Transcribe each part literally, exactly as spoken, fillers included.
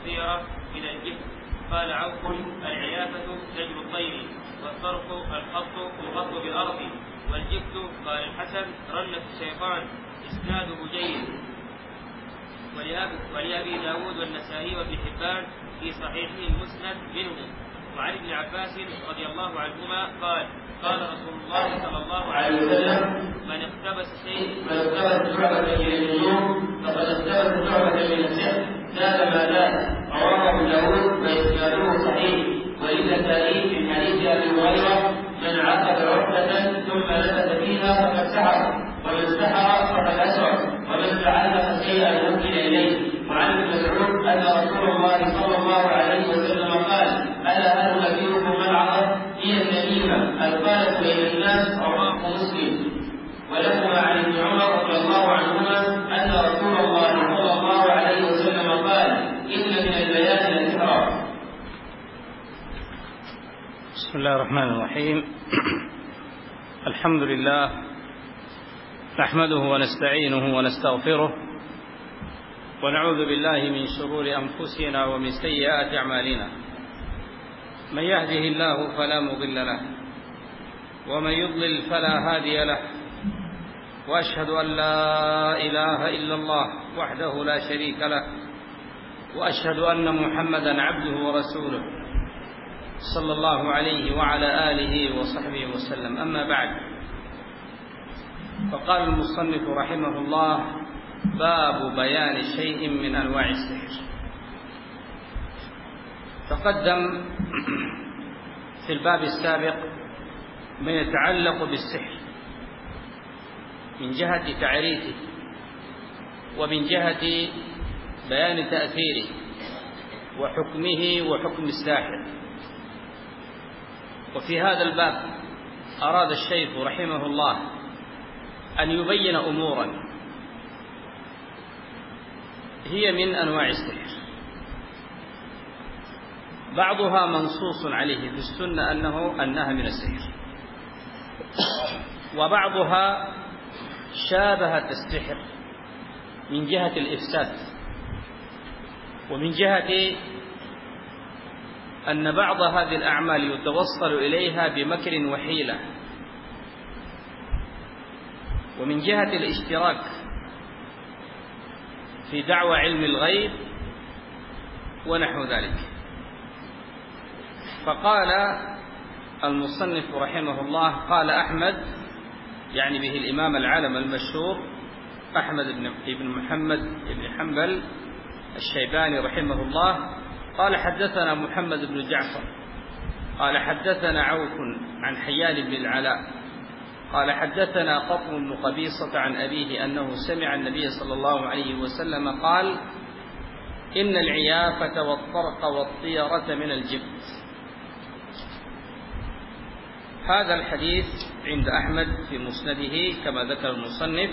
والطيرة من الجبت. قال عوف: العيافة زجر الطير، والطرق الخط الخط بالأرض، والجبت قال الحسن رنة الشيطان، إسناده جيد. ولأبي داود والنسائي وابن حبان في صحيحه المسند منه. وعن ابن عباس رضي الله عنهما قال: قال رسول الله صلى الله عليه وسلم: من اقتبس شيء من اقتبس شعبة من النجوم فقد اقتبس شعبة من السحر زاد ما زاد. رواه داود وإسناده صحيح. وللنسائي من حديث أبي هريرة: من عقد عقدة ثم لبث فيها فقد سحر، ومن سحر فقد أسرع، ومن تعلق شيئا وكل إليه. وعن ابن مسعود أن رسول الله صلى الله عليه وسلم قال: ألا هل أنبئكم ملعظة هي النميمة القالة بين الناس؟ رواه مسلم. ولهما عن ابن عمر رضي الله عنهما أن رسول الله صلى الله عليه وسلم قال: إن من البيان لسحرا. بسم الله الرحمن الرحيم. الحمد لله نحمده ونستعينه ونستغفره، ونعوذ بالله من شرور أنفسنا ومن سيئات أعمالنا. من يهده الله فلا مضل له، ومن يضلل فلا هادي له. وأشهد أن لا إله إلا الله وحده لا شريك له، وأشهد أن محمدا عبده ورسوله صلى الله عليه وعلى آله وصحبه وسلم. أما بعد، فقال المصنف رحمه الله: باب بيان شيء من أنواع السحر. تقدم في الباب السابق ما يتعلق بالسحر من جهة تعريفه، ومن جهة بيان تأثيره وحكمه وحكم الساحر. وفي هذا الباب أراد الشيخ رحمه الله أن يبين أمورا هي من أنواع السحر، بعضها منصوص عليه في السنة أنه أنها من السحر، وبعضها شابهت السحر من جهة الإفساد، ومن جهة أن بعض هذه الأعمال يتوصل إليها بمكر وحيلة، ومن جهة الاشتراك في دعوى علم الغيب ونحو ذلك. فقال المصنف رحمه الله: قال أحمد، يعني به الإمام العالم المشهور أحمد بن محمد بن حنبل الشيباني رحمه الله، قال: حدثنا محمد بن جعفر قال: حدثنا عوف عن حيان بن العلاء قال: حدثنا قطن بن قبيصة عن أبيه أنه سمع النبي صلى الله عليه وسلم قال: إن العيافة والطرق والطيرة من الجبت. هذا الحديث عند أحمد في مسنده كما ذكر المصنف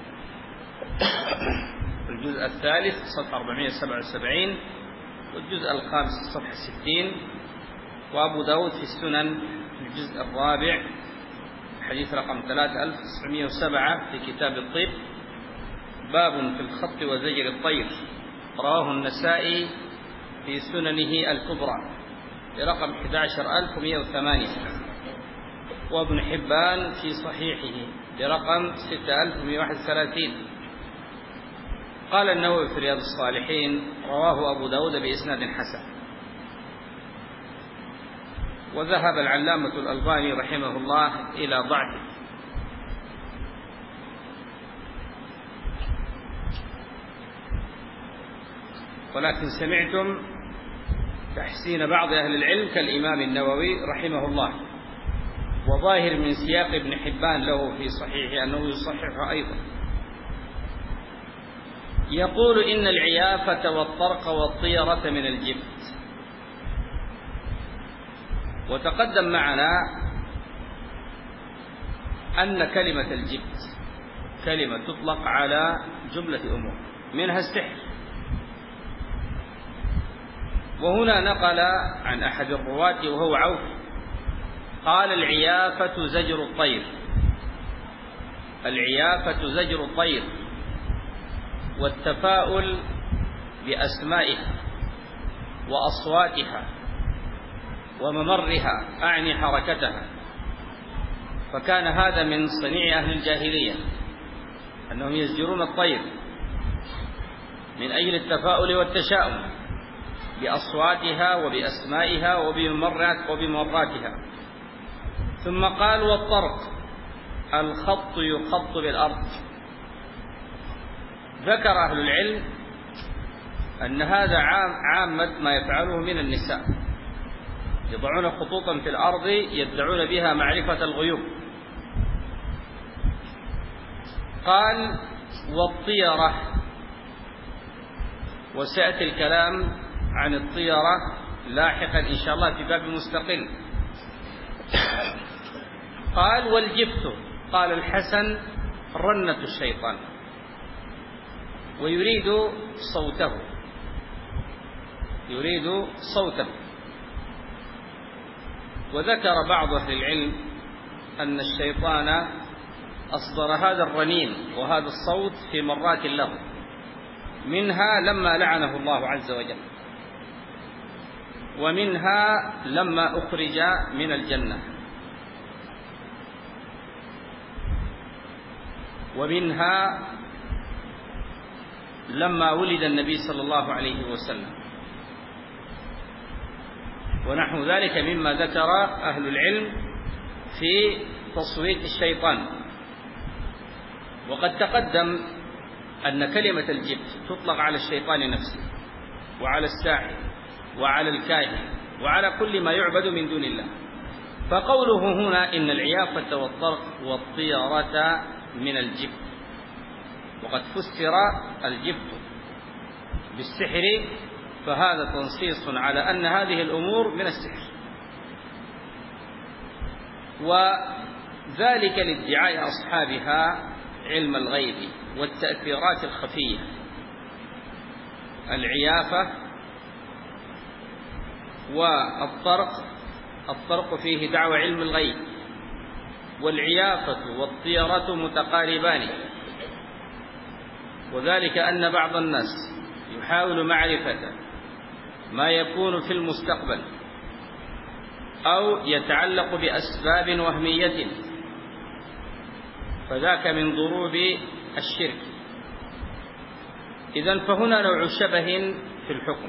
الجزء الثالث صفحة أربعمائة وسبعة وسبعين، والجزء الخامس صفحة ستين، وأبو داود في السنن الجزء الرابع حديث رقم ثلاثة آلاف وتسعمائة وسبعة في كتاب الطب، باب في الخط وزجر الطير. رواه النسائي في سننه الكبرى برقم أحد عشر ألف ومائة وثمانية، وابن حبان في صحيحه برقم ستة آلاف ومائة وواحد وثلاثين. قال النووي في رياض الصالحين: رواه أبو داود بإسناد حسن. وذهب العلامة الألباني رحمه الله إلى ضعفه. ولكن سمعتم تحسين بعض أهل العلم كالإمام النووي رحمه الله، وظاهر من سياق ابن حبان له في صحيحه أنه يصحح أيضا. يقول: إن العيافة والطرق والطيرة من الجبت. وتقدم معنا أن كلمة الجبت كلمة تطلق على جملة أمور منها السحر. وهنا نقل عن أحد الرواة وهو عوف قال: العيافة زجر الطير. العيافة زجر الطير، والتفاؤل بأسمائها وأصواتها وممرها، أعني حركتها. فكان هذا من صنيع أهل الجاهلية، أنهم يزجرون الطير من أجل التفاؤل والتشاؤم بأصواتها وبأسمائها وبممراتها. ثم قال: والطرق الخط يخط بالأرض. ذكر أهل العلم أن هذا عام عامة ما يفعله من النساء، يضعون خطوطا في الأرض يدعون بها معرفة الغيوب. قال: والطيرة، وسيأتي الكلام عن الطيرة لاحقا إن شاء الله في باب مستقل. قال: والجبت، قال الحسن: رنة الشيطان، ويريد صوته، يريد صوته. وذكر بعض أهل العلم أن الشيطان أصدر هذا الرنين وهذا الصوت في مرات له، منها لما لعنه الله عز وجل، ومنها لما أخرج من الجنة، ومنها لما ولد النبي صلى الله عليه وسلم، ونحو ذلك مما ذكر أهل العلم في تصويت الشيطان. وقد تقدم أن كلمة الجبت تطلق على الشيطان نفسه، وعلى الساحر، وعلى الكاهن، وعلى كل ما يعبد من دون الله. فقوله هنا إن العيافة والطرق والطيرة من الجبت، وقد فسر الجبت بالسحر، فهذا تنصيص على أن هذه الأمور من السحر، وذلك لادعاء أصحابها علم الغيب والتأثيرات الخفية. العيافة والطرق، الطرق فيه دعوى علم الغيب، والعيافة والطيرة متقاربان، وذلك أن بعض الناس يحاول معرفة ما يكون في المستقبل أو يتعلق بأسباب وهمية، فذاك من ضروب الشرك. إذن فهنا نوع شبه في الحكم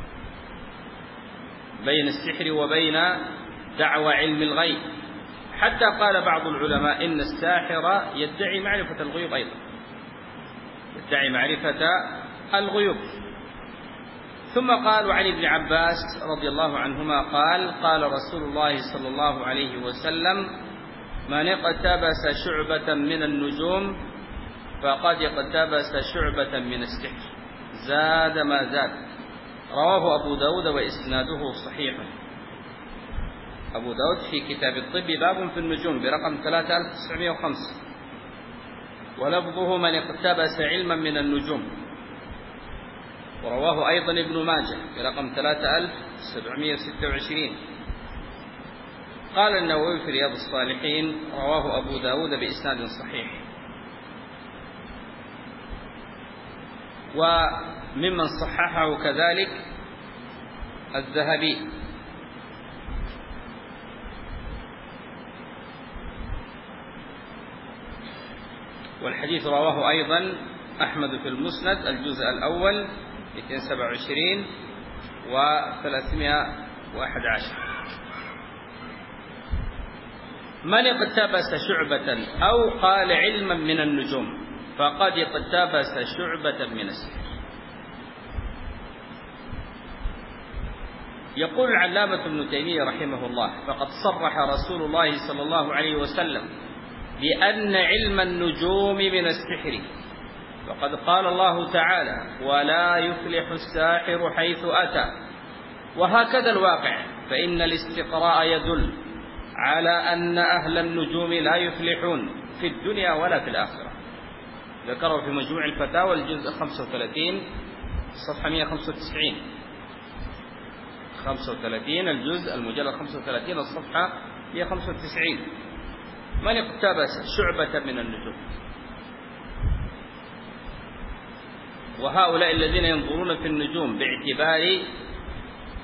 بين السحر وبين دعوى علم الغيب، حتى قال بعض العلماء إن الساحر يدعي معرفة الغيوب أيضا، يدعي معرفة الغيوب. ثم قالوا عن ابن عباس رضي الله عنهما قال: قال رسول الله صلى الله عليه وسلم: من اقتبس شعبة من النجوم فقد اقتبس شعبة من السحر، زاد ما زاد. رواه أبو داود وإسناده صحيح. أبو داود في كتاب الطب باب في النجوم برقم ثلاثة آلاف وتسعمائة وخمسة، ولفظه من اقتبس علما من النجوم. ورواه أيضا ابن ماجه برقم ثلاثة آلاف وسبعمائة وستة وعشرين. قال النووي في رياض الصالحين: رواه أبو داود بإسناد صحيح. وممن صححه كذلك الذهبي. والحديث رواه أيضا أحمد في المسند الجزء الأول مئتين وسبعة وعشرين وثلاثمائة وأحد عشر. من اقتبس شعبة أو قال علما من النجوم فقد اقتبس شعبة من السحر. يقول العلامة ابن تيمية رحمه الله: فقد صرح رسول الله صلى الله عليه وسلم بأن علم النجوم من السحر، وقد قال الله تعالى: ولا يفلح الساحر حيث أتى. وهكذا الواقع، فإن الاستقراء يدل على أن أهل النجوم لا يفلحون في الدنيا ولا في الآخرة. ذكره في مجموع الفتاوى الجزء خمسة وثلاثين صفحة مئة وخمسة وتسعين، خمسة وثلاثين الجزء المجلد خمسة وثلاثين الصفحة مئة وخمسة وتسعين. من اقتبس شعبة من النجوم. وهؤلاء الذين ينظرون في النجوم باعتبار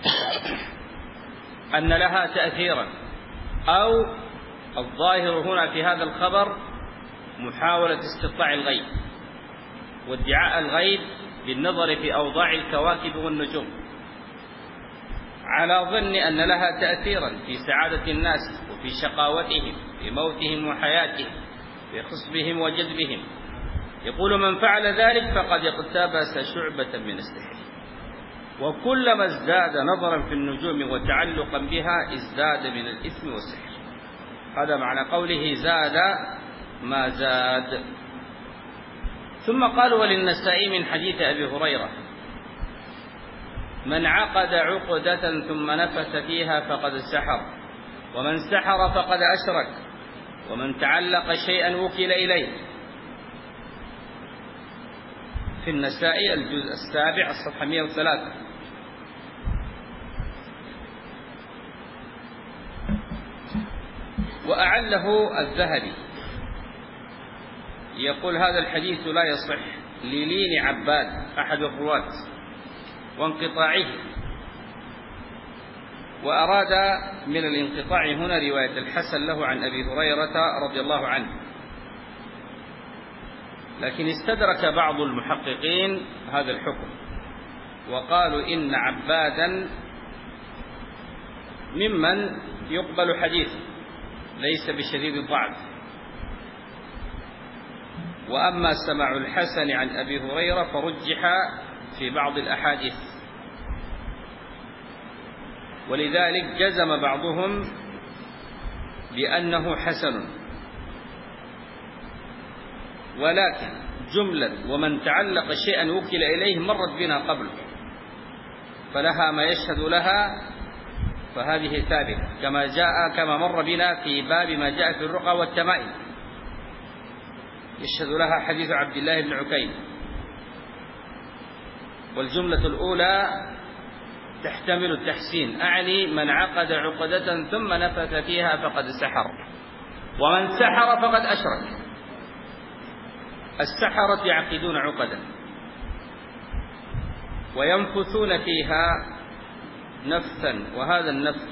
أن لها تأثيرا، أو الظاهر هنا في هذا الخبر محاولة استطلاع الغيب وادعاء الغيب بالنظر في أوضاع الكواكب والنجوم، على ظن أن لها تأثيرا في سعادة الناس وفي شقاوتهم، في موتهم وحياتهم، في خصبهم وجذبهم. يقول: من فعل ذلك فقد اقتبس شعبة من السحر، وكلما ازداد نظرا في النجوم وتعلقا بها ازداد من الإثم والسحر. هذا معنى قوله: زاد ما زاد. ثم قال: وللنسائي من حديث أبي هريرة: من عقد عقدة ثم نفث فيها فقد سحر، ومن سحر فقد أشرك، ومن تعلق شيئا وكل إليه. في النسائي الجزء السابع الصفحة مئة وثلاثة. وأعله الذهبي، يقول: هذا الحديث لا يصح للين عباد أحد الرواة وانقطاعه. وأراد من الانقطاع هنا رواية الحسن له عن أبي هريرة رضي الله عنه، لكن استدرك بعض المحققين هذا الحكم وقالوا إن عبادا ممن يقبل حديثه، ليس بشديد الضعف. وأما سماع الحسن عن أبي هريرة فرجح في بعض الأحاديث، ولذلك جزم بعضهم بأنه حسن. ولكن جملة ومن تعلق شيئا وكل إليه مرت بنا قبل، فلها ما يشهد لها، فهذه ثابتة كما جاء كما مر بنا في باب ما جاء في الرقى والتمائم، يشهد لها حديث عبد الله بن عكيم. والجملة الأولى تحتمل التحسين، أعني من عقد عقدة ثم نفث فيها فقد سحر، ومن سحر فقد أشرك. السحرة يعقدون عقدا وينفثون فيها نفثا، وهذا النفث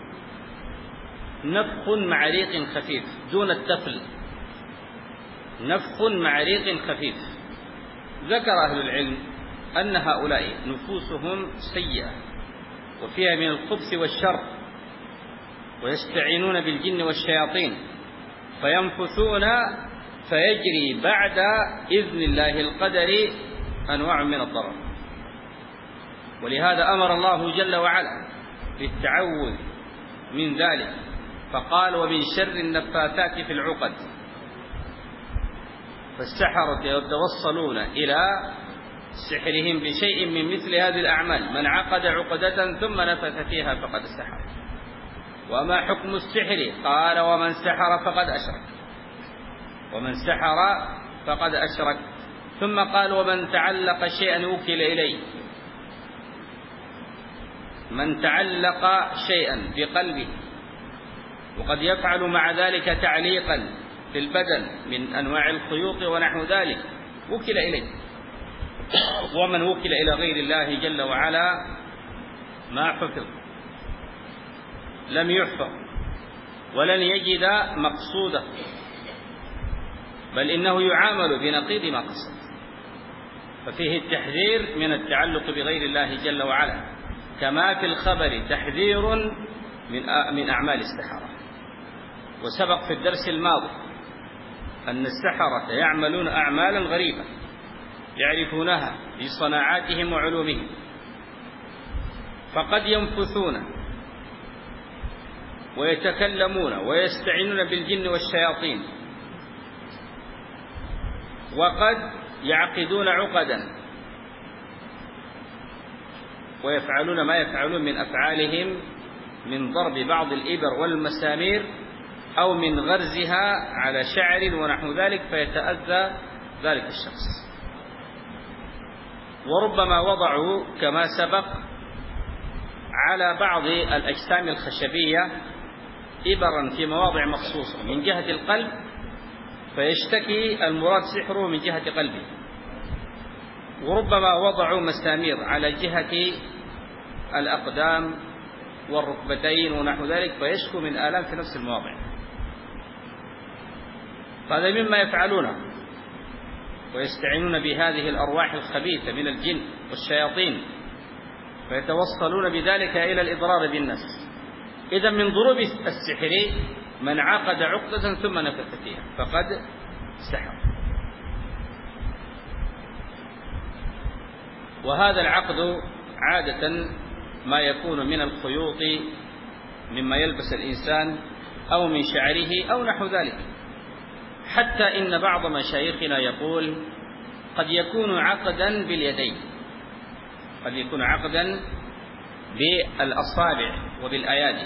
نفخ مع ريق خفيف دون التفل، نفخ مع ريق خفيف. ذكر أهل العلم أن هؤلاء نفوسهم سيئة وفيها من الخبث والشر، ويستعينون بالجن والشياطين فينفثون، فيجري بعد إذن الله القدر أنواع من الضرر. ولهذا أمر الله جل وعلا بالتعوذ من ذلك، فقال: ومن شر النفاثات في العقد. فالسحرة يتوصلون إلى سحرهم بشيء من مثل هذه الأعمال. من عقد عقدة ثم نفث فيها فقد سحر. وما حكم السحر؟ قال: ومن سحر فقد أشرك، ومن سحر فقد أشرك. ثم قال: ومن تعلق شيئا وكل إليه. من تعلق شيئا بقلبه، وقد يفعل مع ذلك تعليقا في البدن من أنواع الخيوط ونحو ذلك، وكل إليه. ومن وكل إلى غير الله جل وعلا ما حفظ، لم يحفظ ولن يجد مقصوده، بل إنه يعامل بنقيض ما قصد. ففيه التحذير من التعلق بغير الله جل وعلا، كما في الخبر تحذير من من أعمال السحرة. وسبق في الدرس الماضي أن السحرة يعملون أعمالا غريبة يعرفونها في صناعاتهم وعلومهم، فقد ينفثون ويتكلمون ويستعينون بالجن والشياطين، وقد يعقدون عقدا ويفعلون ما يفعلون من أفعالهم من ضرب بعض الإبر والمسامير أو من غرزها على شعر ونحو ذلك، فيتأذى ذلك الشخص. وربما وضعوا كما سبق على بعض الأجسام الخشبية إبرا في مواضع مخصوصة من جهة القلب، فيشتكي المراد سحره من جهة قلبه. وربما وضعوا مسامير على جهة الأقدام والركبتين ونحو ذلك، فيشكو من آلام في نفس المواضع. هذا مما يفعلونه، ويستعينون بهذه الأرواح الخبيثة من الجن والشياطين، فيتوصلون بذلك إلى الإضرار بالناس. إذا من ضروب السحر من عقد عقدة ثم نفث فيها فقد سحر. وهذا العقد عادة ما يكون من الخيوط مما يلبس الإنسان أو من شعره أو نحو ذلك. حتى إن بعض مشايخنا يقول قد يكون عقدا باليدين، قد يكون عقدا بالأصابع وبالأيادي.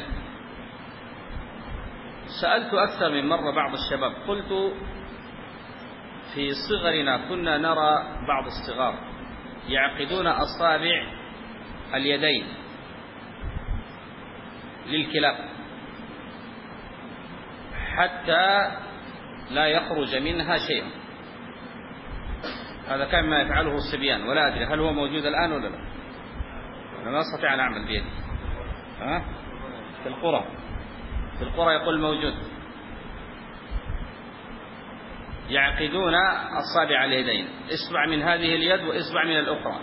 سألت أكثر من مرة بعض الشباب، قلت في صغرنا كنا نرى بعض الصغار يعقدون أصابع اليدين للكلاب حتى لا يخرج منها شيء. هذا كان ما يفعله الصبيان، ولا أدري هل هو موجود الآن ولا لا. أنا ما أستطيع أن أعمل بيدي. ها؟ في القرى في القرى يقول موجود. يعقدون أصابع اليدين، إصبع من هذه اليد وإصبع من الأخرى،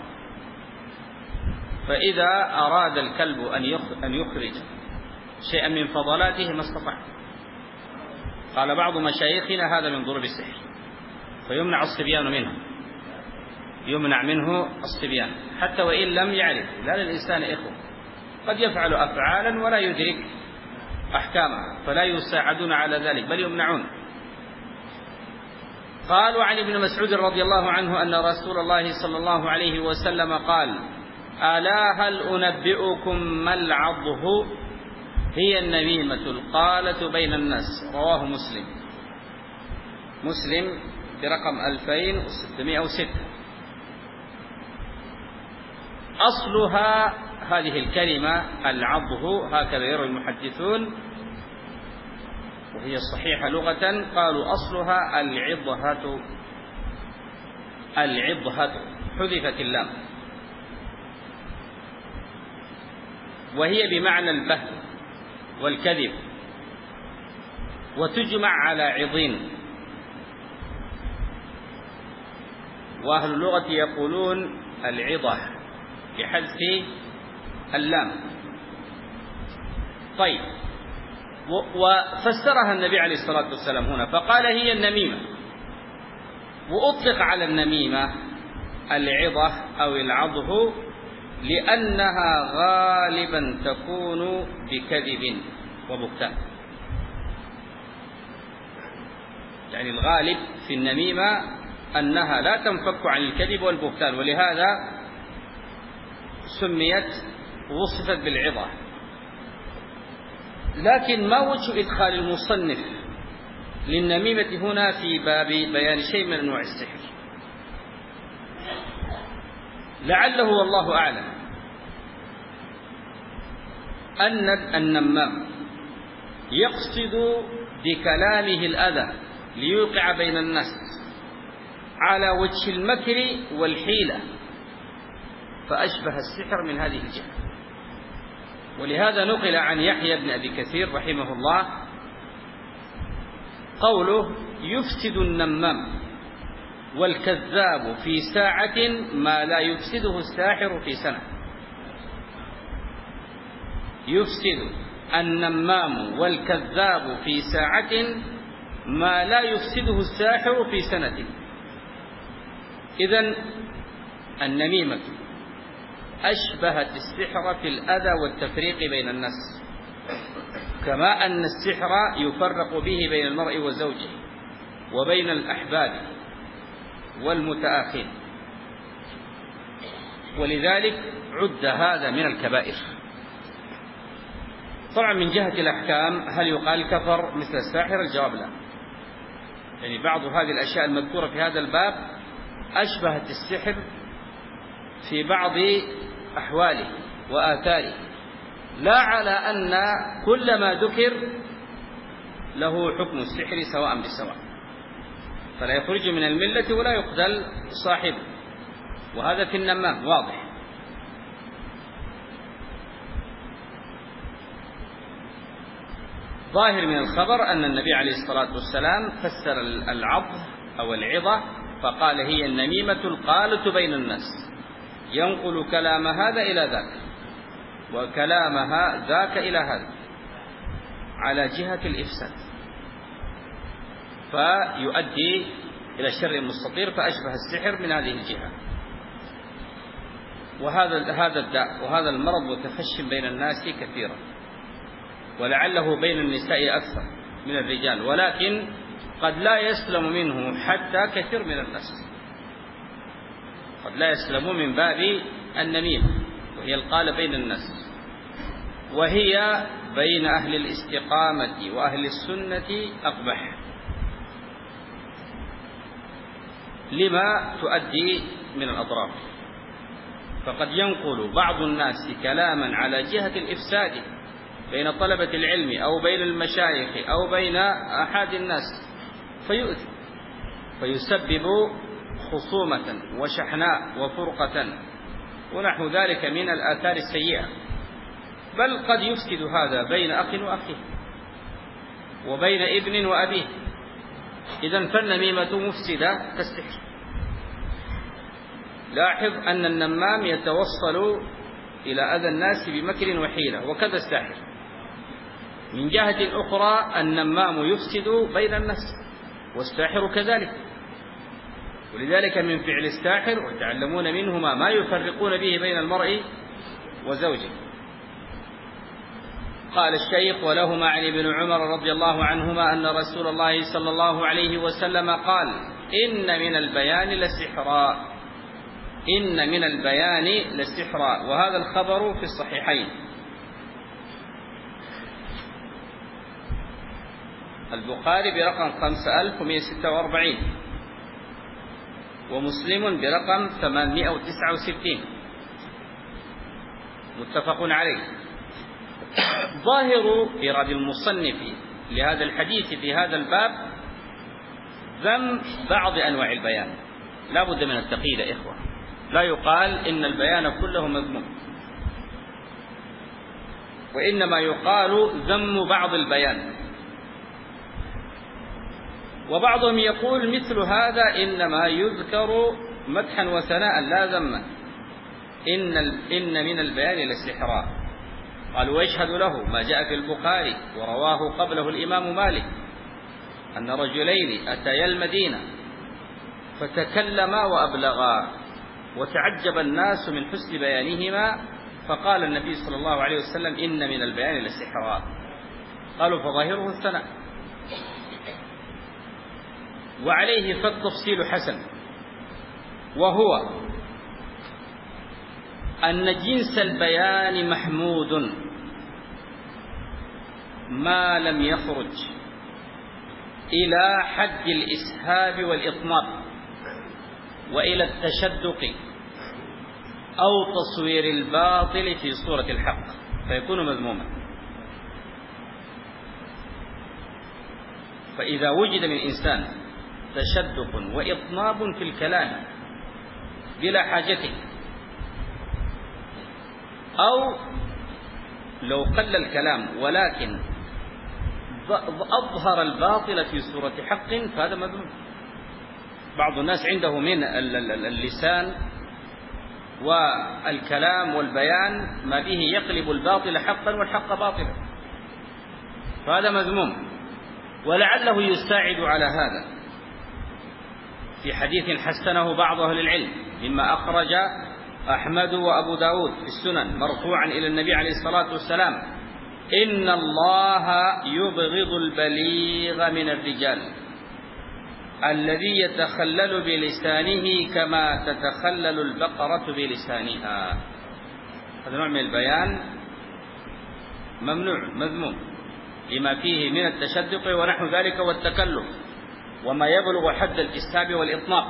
فإذا أراد الكلب أن يخرج شيئا من فضلاته ما استطاع. قال بعض مشايخنا هذا من ضروب السحر، فيمنع الصبيان منه، يمنع منه الصبيان حتى وإن لم يعرف. لا للإنسان إخوة قد يفعل أفعالا ولا يدرك أحكامها، فلا يساعدون على ذلك بل يمنعون. قال: وعن ابن مسعود رضي الله عنه أن رسول الله صلى الله عليه وسلم قال: ألا هل أنبئكم ما العضه؟ هي النميمة القالة بين الناس. رواه مسلم مسلم برقم ألفين وستمائة وستة. أصلها هذه الكلمة العضه، هكذا يروي المحدثون، وهي الصحيحة لغة. قالوا أصلها العضهة، العضهة حذفت اللام، وهي بمعنى البهت والكذب، وتجمع على عضين. وأهل اللغة يقولون العضة بحذف اللام. طيب، وفسرها النبي عليه الصلاة والسلام هنا فقال هي النميمة، وأطلق على النميمة العضة أو العضه لأنها غالبا تكون بكذب وبهتان. يعني الغالب في النميمة أنها لا تنفك عن الكذب والبهتان، ولهذا سميت وصفت بالعضة. لكن ما وجه إدخال المصنف للنميمة هنا في باب بيان شيء من أنواع السحر؟ لعله والله أعلم أن النمام يقصد بكلامه الأذى ليوقع بين الناس على وجه المكر والحيلة، فأشبه السحر من هذه الجهة. ولهذا نقل عن يحيى بن أبي كثير رحمه الله قوله: يفسد النمام والكذاب في ساعة ما لا يفسده الساحر في سنة. يفسد النمام والكذاب في ساعة ما لا يفسده الساحر في سنة. إذن النميمة أشبهت السحر في الأذى والتفريق بين الناس، كما أن السحر يفرق به بين المرء وزوجه وبين الأحباب والمتآخين، ولذلك عد هذا من الكبائر. طبعا من جهة الأحكام هل يقال كفر مثل الساحر؟ الجواب لا. يعني بعض هذه الأشياء المذكورة في هذا الباب أشبهت السحر في بعض أحواله وآثاره، لا على أن كل ما ذكر له حكم السحر سواء بسواء، فلا يخرج من الملة ولا يقتل صاحبه، وهذا في النمام واضح. الظاهر من الخبر أن النبي عليه الصلاة والسلام فسر العض أو العظة فقال هي النميمة القالة بين الناس، ينقل كلام هذا إلى ذاك وكلام ذاك إلى هذا على جهة الإفساد، فيؤدي إلى الشر المستطير، فأشبه السحر من هذه الجهة. وهذا هذا الداء وهذا المرض متفش بين الناس كثيرا، ولعله بين النساء أكثر من الرجال، ولكن قد لا يسلم منه حتى كثير من الناس، قد لا يسلموا من باب النميمة، وهي القالة بين الناس، وهي بين أهل الاستقامة وأهل السنة أقبح، لما تؤدي من الأضرار. فقد ينقل بعض الناس كلاما على جهة الإفساد بين طلبة العلم أو بين المشايخ أو بين أحد الناس فيؤذي، فيسبب خصومة وشحناء وفرقة ونحو ذلك من الآثار السيئة. بل قد يفسد هذا بين أخ وأخيه وبين ابن وأبيه. إذن فالنميمة مفسدة كالسحر. لاحظ أن النمام يتوصل إلى أذى الناس بمكر وحيلة، وكذا الساحر. من جهة أخرى النمام يفسد بين الناس والساحر كذلك، ولذلك من فعل الساحر ويتعلمون منهما ما يفرقون به بين المرء وزوجه. قال الشيخ: ولهما عن ابن عمر رضي الله عنهما أن رسول الله صلى الله عليه وسلم قال: إن من البيان لسحرا، إن من البيان لسحرا. وهذا الخبر في الصحيحين، البخاري برقم خمسة آلاف ومئة وستة وأربعين ومسلم برقم ثمانمئة وتسعة وستين، متفق عليه. ظاهر إيراد المصنف لهذا الحديث في هذا الباب ذم بعض أنواع البيان. لا بد من التقييد يا إخوة، لا يقال إن البيان كله مذموم، وإنما يقال ذم بعض البيان. وبعضهم يقول مثل هذا إنما يذكر مدحا وثناء لا ذما، إن إن من البيان لسحرا. قال: ويشهد له ما جاء في البخاري ورواه قبله الإمام مالك أن رجلين أتيا المدينة فتكلما وأبلغا، وتعجب الناس من حسن بيانهما، فقال النبي صلى الله عليه وسلم: إن من البيان لسحرا. قالوا: فظاهره الثناء. وعليه فالتفصيل حسن، وهو أن جنس البيان محمود ما لم يخرج إلى حد الإسهاب والإطناب وإلى التشدق أو تصوير الباطل في صورة الحق، فيكون مذموما. فإذا وجد من إنسان تشدق وإطناب في الكلام بلا حاجته، أو لو قل الكلام ولكن أظهر الباطل في صورة حق، فهذا مذموم. بعض الناس عنده من اللسان والكلام والبيان ما به يقلب الباطل حقا والحق باطلا، فهذا مذموم. ولعله يساعد على هذا في حديث حسنه بعض أهل العلم مما أخرج أحمد وأبو داود في السنن مرفوعا إلى النبي عليه الصلاة والسلام: إن الله يبغض البليغ من الرجال الذي يتخلل بلسانه كما تتخلل البقرة بلسانها. هذا نوع من البيان ممنوع مذموم لما فيه من التشدق ونحو ذلك والتكلف وما يبلغ حد الإسهاب والإطناب.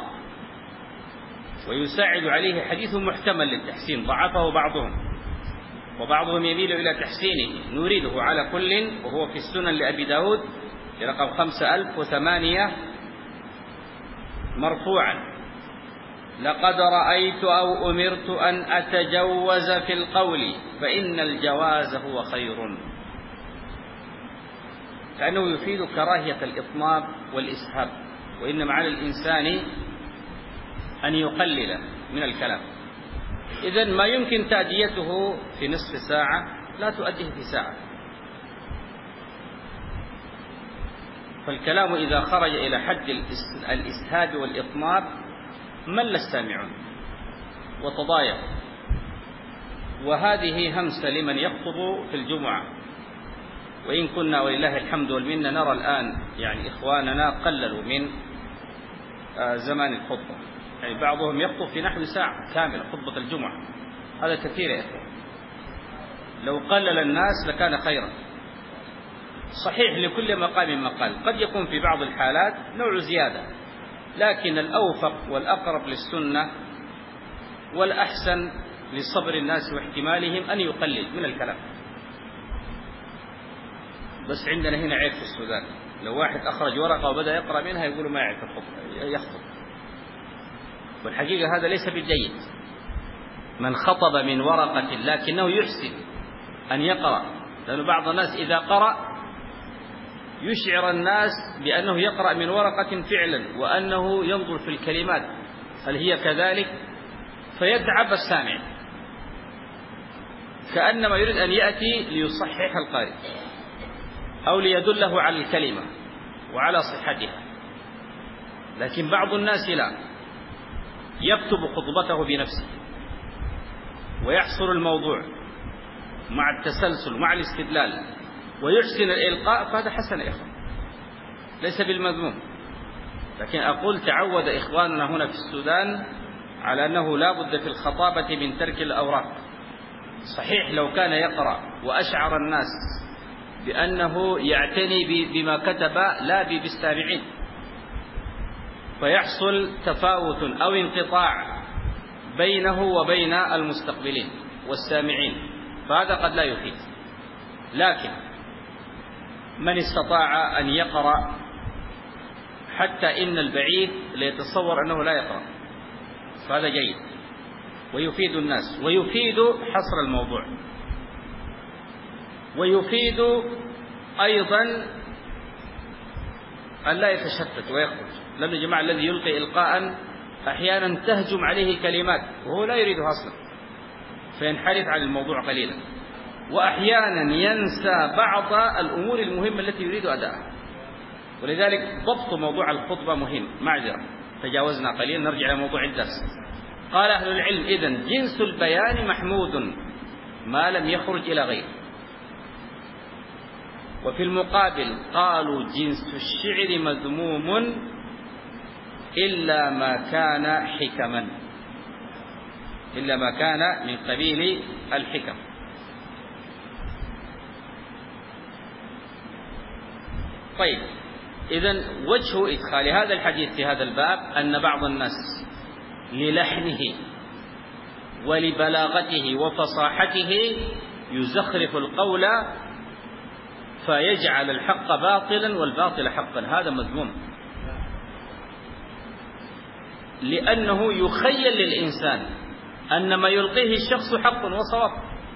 ويساعد عليه حديث محتمل للتحسين ضعفه بعضهم وبعضهم يميل إلى تحسينه، نريده على كل، وهو في السنن لأبي داود برقم خمسة آلاف وثمانية مرفوعا: لقد رأيت أو أمرت أن أتجوز في القول فإن الجواز هو خير. كأنه يفيد كراهية الإطناب والإسهاب، وإنما على الإنسان أن يقلل من الكلام. إذن ما يمكن تأديته في نصف ساعة لا تؤديه في ساعة. فالكلام إذا خرج إلى حد الإسهاب والإطناب مل السامعون وتضايق. وهذه همسة لمن يخطب في الجمعة، وإن كنا ولله الحمد والمنة نرى الآن يعني إخواننا قللوا من زمان الخطبة، يعني بعضهم يخطب في نحو ساعة كاملة خطبة الجمعة، هذا كثير يا إخوان. لو قلل الناس لكان خيرا. صحيح لكل مقام مقال، قد يكون في بعض الحالات نوع زيادة، لكن الأوفق والأقرب للسنة والأحسن لصبر الناس واحتمالهم أن يقلل من الكلام. بس عندنا هنا عيب في السودان، لو واحد أخرج ورقة وبدأ يقرأ منها يقولوا ما يعرف الخطبة يخطب، والحقيقة هذا ليس بالجيد. من خطب من ورقة لكنه يحسن أن يقرأ، لأن بعض الناس إذا قرأ يشعر الناس بأنه يقرأ من ورقة فعلا، وأنه ينظر في الكلمات هل هي كذلك، فيتعب السامع كأنما يريد أن يأتي ليصحح القارئ أو ليدله على الكلمة وعلى صحتها. لكن بعض الناس لا، يكتب خطبته بنفسه ويحصر الموضوع مع التسلسل مع الاستدلال ويحسن الإلقاء، فهذا حسن يا إخوان، ليس بالمذموم. لكن أقول تعود إخواننا هنا في السودان على أنه لا بد في الخطابة من ترك الأوراق. صحيح لو كان يقرأ وأشعر الناس بأنه يعتني بما كتب لا بالسامعين، فيحصل تفاوت أو انقطاع بينه وبين المستقبلين والسامعين، فهذا قد لا يفيد. لكن من استطاع أن يقرأ حتى إن البعيد ليتصور أنه لا يقرأ، فهذا جيد ويفيد الناس ويفيد حصر الموضوع، ويفيد أيضا أن لا يتشتت ويخرج. لأن الجماعة الذي يلقي إلقاء أحيانا تهجم عليه كلمات وهو لا يريدها أصلا، فينحرف عن الموضوع قليلا، وأحيانا ينسى بعض الأمور المهمة التي يريد أداءها. ولذلك ضبط موضوع الخطبة مهم. معذرة تجاوزنا قليلا، نرجع إلى موضوع الدرس. قال أهل العلم: إذن جنس البيان محمود ما لم يخرج إلى غيره. وفي المقابل قالوا جنس الشعر مذموم إلا ما كان حكما، إلا ما كان من قبيل الحكم. طيب، إذن وجه إدخال هذا الحديث في هذا الباب أن بعض الناس للحنه ولبلاغته وفصاحته يزخرف القول فيجعل الحق باطلا والباطل حقا، هذا مذموم، لأنه يخيل للإنسان أن ما يلقيه الشخص حق وصواب،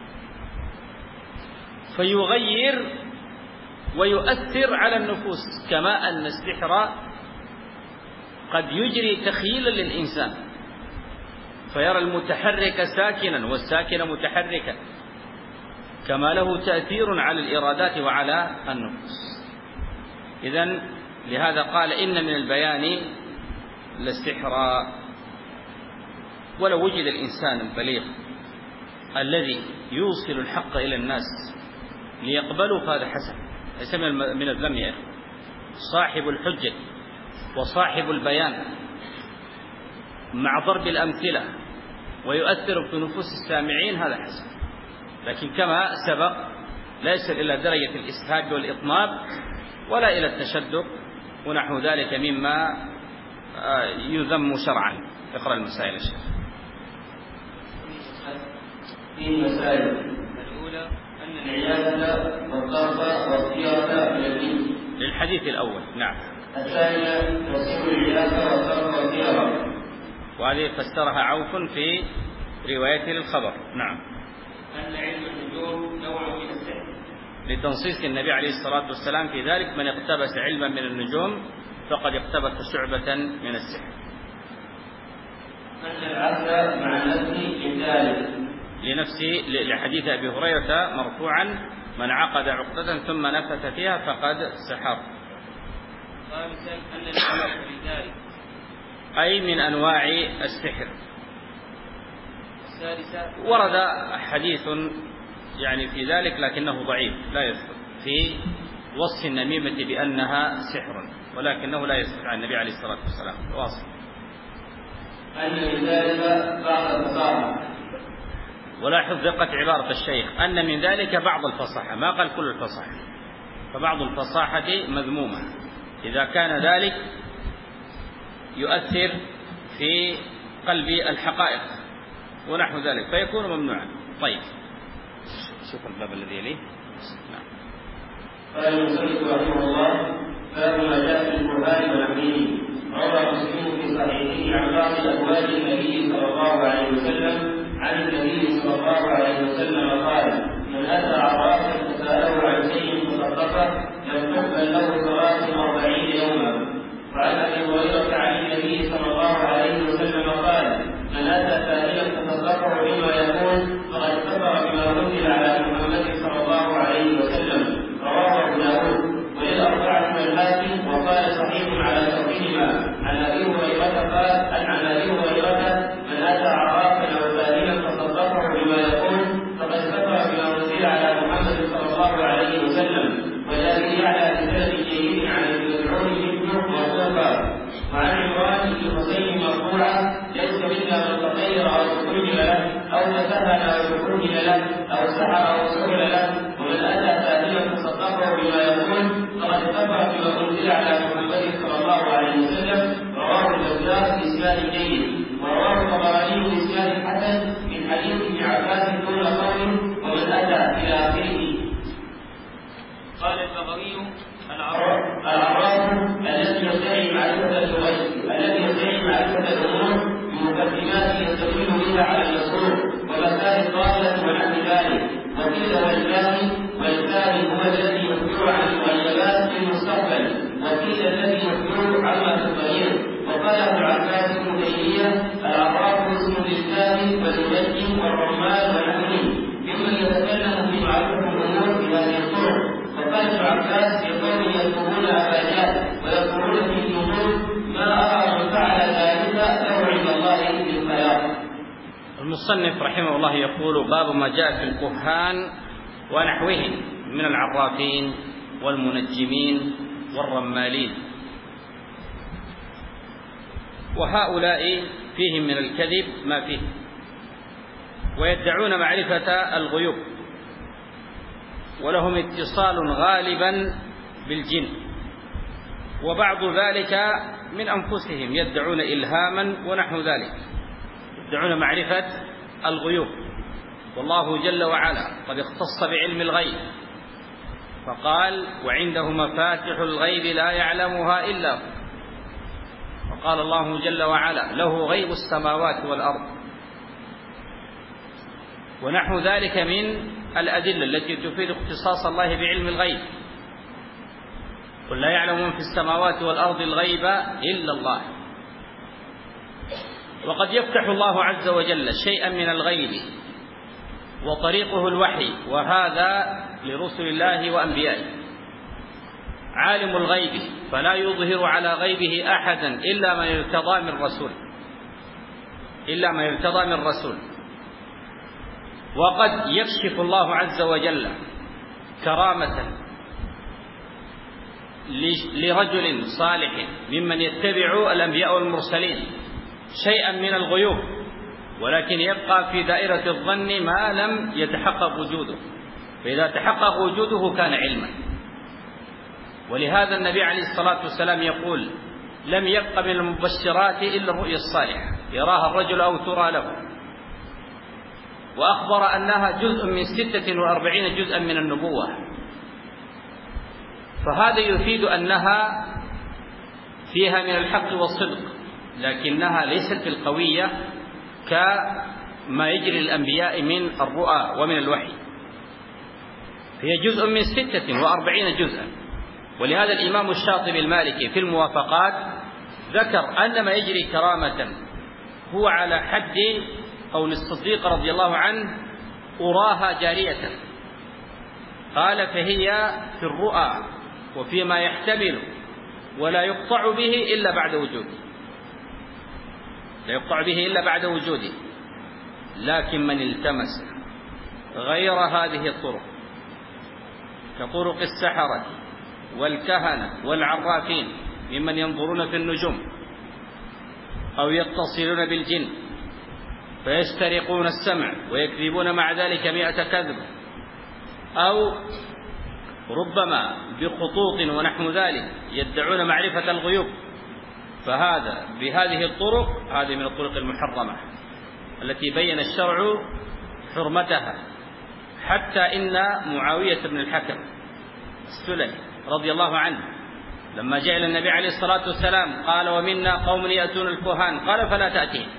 فيغير ويؤثر على النفوس، كما أن السحر قد يجري تخييلا للإنسان فيرى المتحرك ساكنا والساكن متحركا، كما له تأثير على الإرادات وعلى النفوس. إذن لهذا قال: إن من البيان للسحر. ولو وجد الإنسان البليغ الذي يوصل الحق إلى الناس ليقبلوا فهذا حسن، ليس من الذم يا أخي. صاحب الحجة وصاحب البيان مع ضرب الأمثلة ويؤثر في نفوس السامعين هذا حسن، لكن كما سبق لا يصل إلى درجة الإسهاب والإطناب ولا إلى التشدق ونحو ذلك مما يذم شرعا. اقرأ المسائل يا شيخ. في مسائل: الأولى أن العيادة والطرف والزيارة من الدين. للحديث الأول. نعم. الثانية تصير العيادة والطرف والزيارة، وهذه فسرها عوف في روايته للخبر. نعم. أن علم النجوم نوع من السحر. لتنصيص النبي عليه الصلاة والسلام في ذلك: من اقتبس علما من النجوم فقد اقتبس شعبة من السحر. أن العبد مع نفسه من ذلك لنفسه لحديث أبي هريرة مرفوعا: من عقد عقدة ثم نفث فيها فقد سحر. خامسا أن العبد من ذلك أي من أنواع السحر. السادسة ورد حديث يعني في ذلك لكنه ضعيف لا يثبت في وصف النميمة بأنها سحر، ولكنه لا يثبت عن النبي عليه الصلاة والسلام. واصل. أن من ذلك بعض الفصاحة. ولاحظ دقة عبارة الشيخ: أن من ذلك بعض الفصاحة، ما قال كل الفصاحة، فبعض الفصاحة مذمومة إذا كان ذلك يؤثر في قلب الحقائق ونحو ذلك فيكون ممنوعا. طيب شوف الباب الذي يليه. نعم. قال المصنف رحمه الله: باب ما جاء في القرآن ونحوه. روى مسلم في صحيحه عن بعض أزواج النبي صلى الله عليه وسلم عن النبي صلى الله عليه وسلم قال: من أتى عرافا فسأله عن شيء فصدقه لم تقبل له صلاة أربعين يوما. وعن أبي هريرة عن النبي صلى الله عليه وسلم قال: من أتى سائلا فصدقه بما يقول فقد كفر بما أنزل على محمد صلى الله عليه وسلم. رواه أبو داود وللأربعة والحاكم وقال صحيح على شرطهما. عن أبي هريرة قال: عن أبي هريرة: من أتى عرافا أو سائلا فصدقه بما يقول فقد كفر بما أنزل على محمد صلى الله عليه وسلم. والذي يعلى بسند جيد عن المدعون منه موقوفا. وعن عمران بن حسين مرفوعا: ليس منا من تطير او تكرم له او تسهل او تكرم له او سحر او سهل له. ومن اتى سائلا فصدقه بما يقول فقد كفر بما انزل على محمد صلى الله عليه وسلم. رواه البزار باسناد جيد. ورواه الطبراني باسناد حسن من حديث ابن عباس دون قول ومن اتى الى اخره. قال البغوي: الأعراف التي يدعي معرفة الغيب الذي يدعي معرفة الأمور بمقدمات يستدل بها على المسؤول ومسائل ضالة ونحو ذلك. وقيل هو الجاهل، والجاهل هو الذي يخبر عن المغيبات في المستقبل، وقيل الذي يخبر عما تغير. وقال ابن عباس بن تيمية: الأعراف اسم للجاهل والمنجم والرمال ونحوهم ممن يتكلم في معرفة الأمور بهذه الطرق. وقال ابن عباس: في قوم يذكرون أباجات ويذكرون في النجوم ما أرى من فعل ذلك له عند الله بالخيار. المصنف رحمه الله يقول: باب ما جاء في الكهان ونحوهم من العرافين والمنجمين والرمالين. وهؤلاء فيهم من الكذب ما فيه، ويدعون معرفة الغيوب، ولهم اتصال غالبا بالجن، وبعض ذلك من أنفسهم يدعون إلهاما ونحو ذلك، يدعون معرفة الغيوب. والله جل وعلا قد اختص بعلم الغيب فقال: وعنده مفاتح الغيب لا يعلمها إلا هو. وقال الله جل وعلا: له غيب السماوات والأرض. ونحو ذلك من الأدلة التي تفيد اختصاص الله بعلم الغيب. قل لا يعلم من في السماوات والأرض الغيب إلا الله. وقد يفتح الله عز وجل شيئا من الغيب وطريقه الوحي، وهذا لرسل الله وأنبيائه. عالم الغيب فلا يظهر على غيبه أحدا إلا ما يرتضى من رسول إلا ما يرتضى من رسول. وقد يكشف الله عز وجل كرامة لرجل صالح ممن يتبع الأنبياء والمرسلين شيئا من الغيوب، ولكن يبقى في دائرة الظن ما لم يتحقق وجوده، فإذا تحقق وجوده كان علما. ولهذا النبي عليه الصلاة والسلام يقول: لم يبق من المبشرات إلا الرؤيا الصالحة يراها الرجل أو ترى له. وأخبر أنها جزء من ستة وأربعين جزءا من النبوة، فهذا يفيد أنها فيها من الحق والصدق، لكنها ليست بالقوية كما يجري الأنبياء من الرؤى ومن الوحي. هي جزء من ستة وأربعين جزءا. ولهذا الإمام الشاطبي المالكي في الموافقات ذكر أن ما يجري كرامة هو على حد قول الصديق رضي الله عنه: أراها جارية. قال: فهي في الرؤى وفيما يحتمل، ولا يقطع به إلا بعد وجوده، لا يقطع به إلا بعد وجوده. لكن من التمس غير هذه الطرق كطرق السحرة والكهنة والعرافين ممن ينظرون في النجوم أو يتصلون بالجن فيسترقون السمع ويكذبون مع ذلك مئة كذب، أو ربما بخطوط ونحو ذلك يدعون معرفة الغيوب، فهذا بهذه الطرق، هذه من الطرق المحرمة التي بين الشرع حرمتها. حتى إن معاوية بن الحكم السلمي رضي الله عنه لما جاء إلى النبي عليه الصلاة والسلام قال: ومنا قوم يأتون الكهان، قال: فلا تأتين.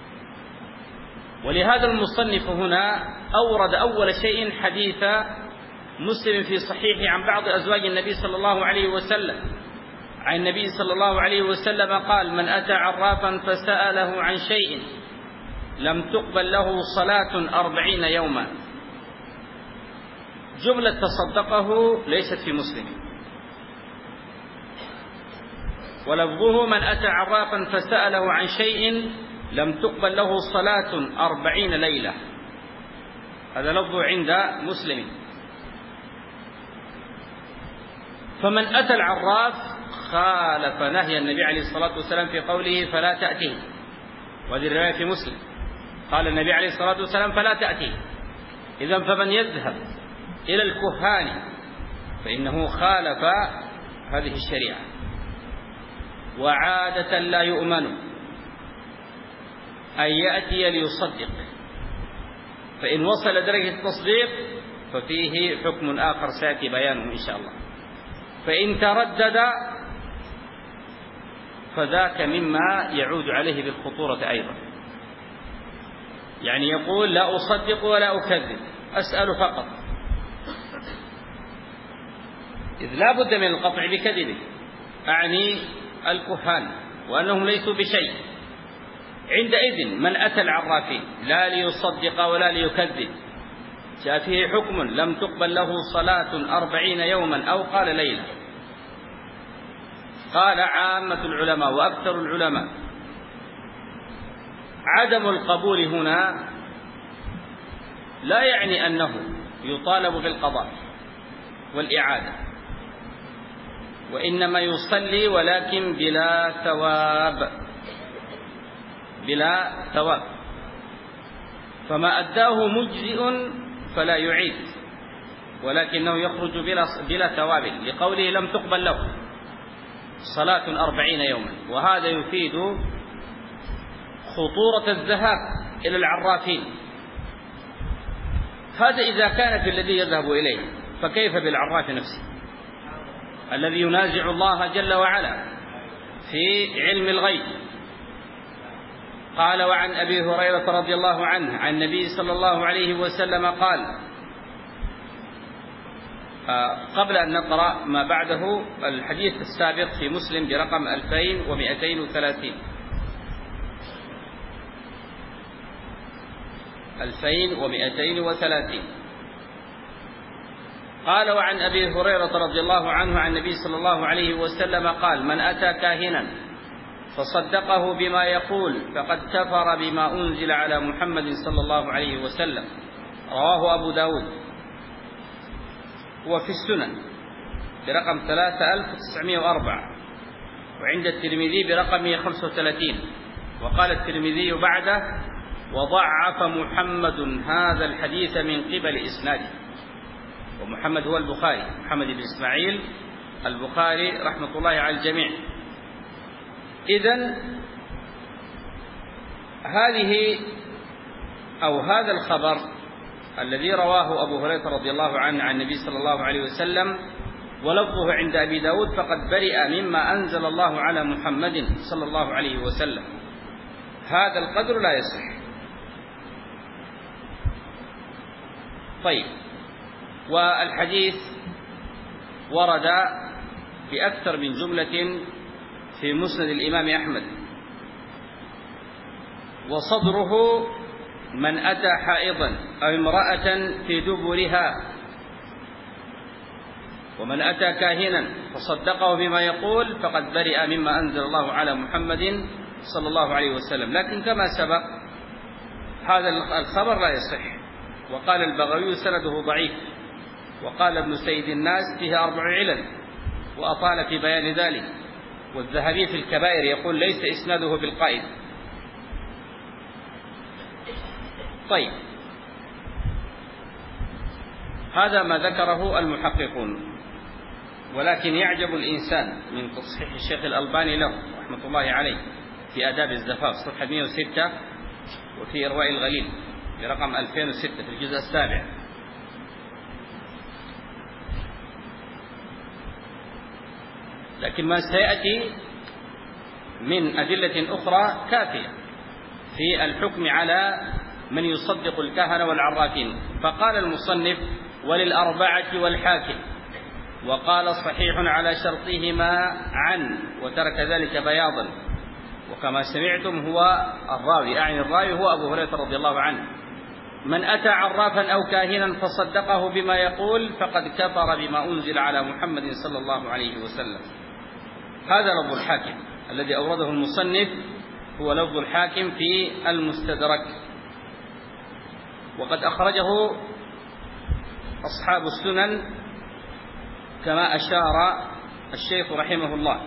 ولهذا المصنف هنا أورد أول شيء حديث مسلم في صحيحه عن بعض أزواج النبي صلى الله عليه وسلم، عن النبي صلى الله عليه وسلم قال: من أتى عرافا فسأله عن شيء لم تقبل له صلاة أربعين يوما. جملة تصدقه ليست في مسلم، ولفظه: من أتى عرافا فسأله عن شيء لم تقبل له صلاة أربعين ليلة، هذا لفظه عند مسلم. فمن أتى العراف خالف نهي النبي عليه الصلاة والسلام في قوله: فلا تأتيه، وهذه الرواية في مسلم، قال النبي عليه الصلاة والسلام: فلا تأتيه. إذن فمن يذهب إلى الكهان فإنه خالف هذه الشريعة، وعادة لا يؤمن أن يأتي ليصدق، فإن وصل درجة التصديق ففيه حكم آخر سيأتي بيانه إن شاء الله. فإن تردد فذاك مما يعود عليه بالخطورة أيضا، يعني يقول: لا أصدق ولا أكذب، أسأل فقط، إذ لا بد من القطع بكذبه، أعني الكهان وأنهم ليسوا بشيء. عندئذ من أتى العرافين لا ليصدق ولا ليكذب جاء فيه حكم لم تقبل له صلاة أربعين يوما أو قال ليلة. قال عامة العلماء وأكثر العلماء: عدم القبول هنا لا يعني أنه يطالب بالقضاء والإعادة، وإنما يصلي ولكن بلا ثواب، بلا ثواب، فما أداه مجزئ فلا يعيد، ولكنه يخرج بلا, بلا ثواب، لقوله: لم تقبل له صلاة أربعين يوما. وهذا يفيد خطورة الذهاب إلى العرافين. هذا إذا كان في الذي يذهب إليه، فكيف بالعراف نفسه الذي ينازع الله جل وعلا في علم الغيب؟ قال: وعن أبي هريرة رضي الله عنه عن النبي صلى الله عليه وسلم قال، قبل أن نقرأ ما بعده الحديث السابق في مسلم برقم ألفين ومئتين وثلاثين ألفين ومئتين وثلاثين قال: وعن أبي هريرة رضي الله عنه عن النبي صلى الله عليه وسلم قال: من أتى كاهنا فصدقه بما يقول فقد كفر بما أنزل على محمد صلى الله عليه وسلم. رواه أبو داود وفي السنن برقم ثلاثة آلاف وتسعمائة وأربعة، وعند الترمذي برقم مئة وخمسة وثلاثين. وقال الترمذي بعده: وضعف محمد هذا الحديث من قبل إسناده. ومحمد هو البخاري، محمد بن إسماعيل البخاري رحمة الله على الجميع. إذن هذه أو هذا الخبر الذي رواه أبو هريرة رضي الله عنه عن النبي صلى الله عليه وسلم ولفظه عند أبي داود: فقد برئ مما أنزل الله على محمد صلى الله عليه وسلم. هذا القدر لا يصح. طيب، والحديث ورد بأكثر من جملة في مسند الإمام أحمد، وصدره: من أتى حائضا أو امرأة في دبرها، ومن أتى كاهنا فصدقه بما يقول فقد برئ مما أنزل الله على محمد صلى الله عليه وسلم. لكن كما سبق هذا الخبر لا يصح، وقال البغوي سنده ضعيف، وقال ابن سيد الناس فيه أربع علل وأطال في بيان ذلك، والذهبي في الكبائر يقول ليس إسناده بالقائد. طيب، هذا ما ذكره المحققون، ولكن يعجب الإنسان من تصحيح الشيخ الألباني له رحمة الله عليه في آداب الزفاف صفحة مئة وستة، وفي إرواء الغليل برقم ألفين وستة في الجزء السابع. لكن ما سيأتي من أدلة أخرى كافية في الحكم على من يصدق الكهنة والعرافين. فقال المصنف: وللأربعة والحاكم، وقال صحيح على شرطهما عن، وترك ذلك بياضا. وكما سمعتم هو الراوي، أعني الراوي هو أبو هريرة رضي الله عنه: من أتى عرافا أو كاهنا فصدقه بما يقول فقد كفر بما أنزل على محمد صلى الله عليه وسلم. هذا لفظ الحاكم الذي أورده المصنف، هو لفظ الحاكم في المستدرك، وقد أخرجه أصحاب السنن كما أشار الشيخ رحمه الله.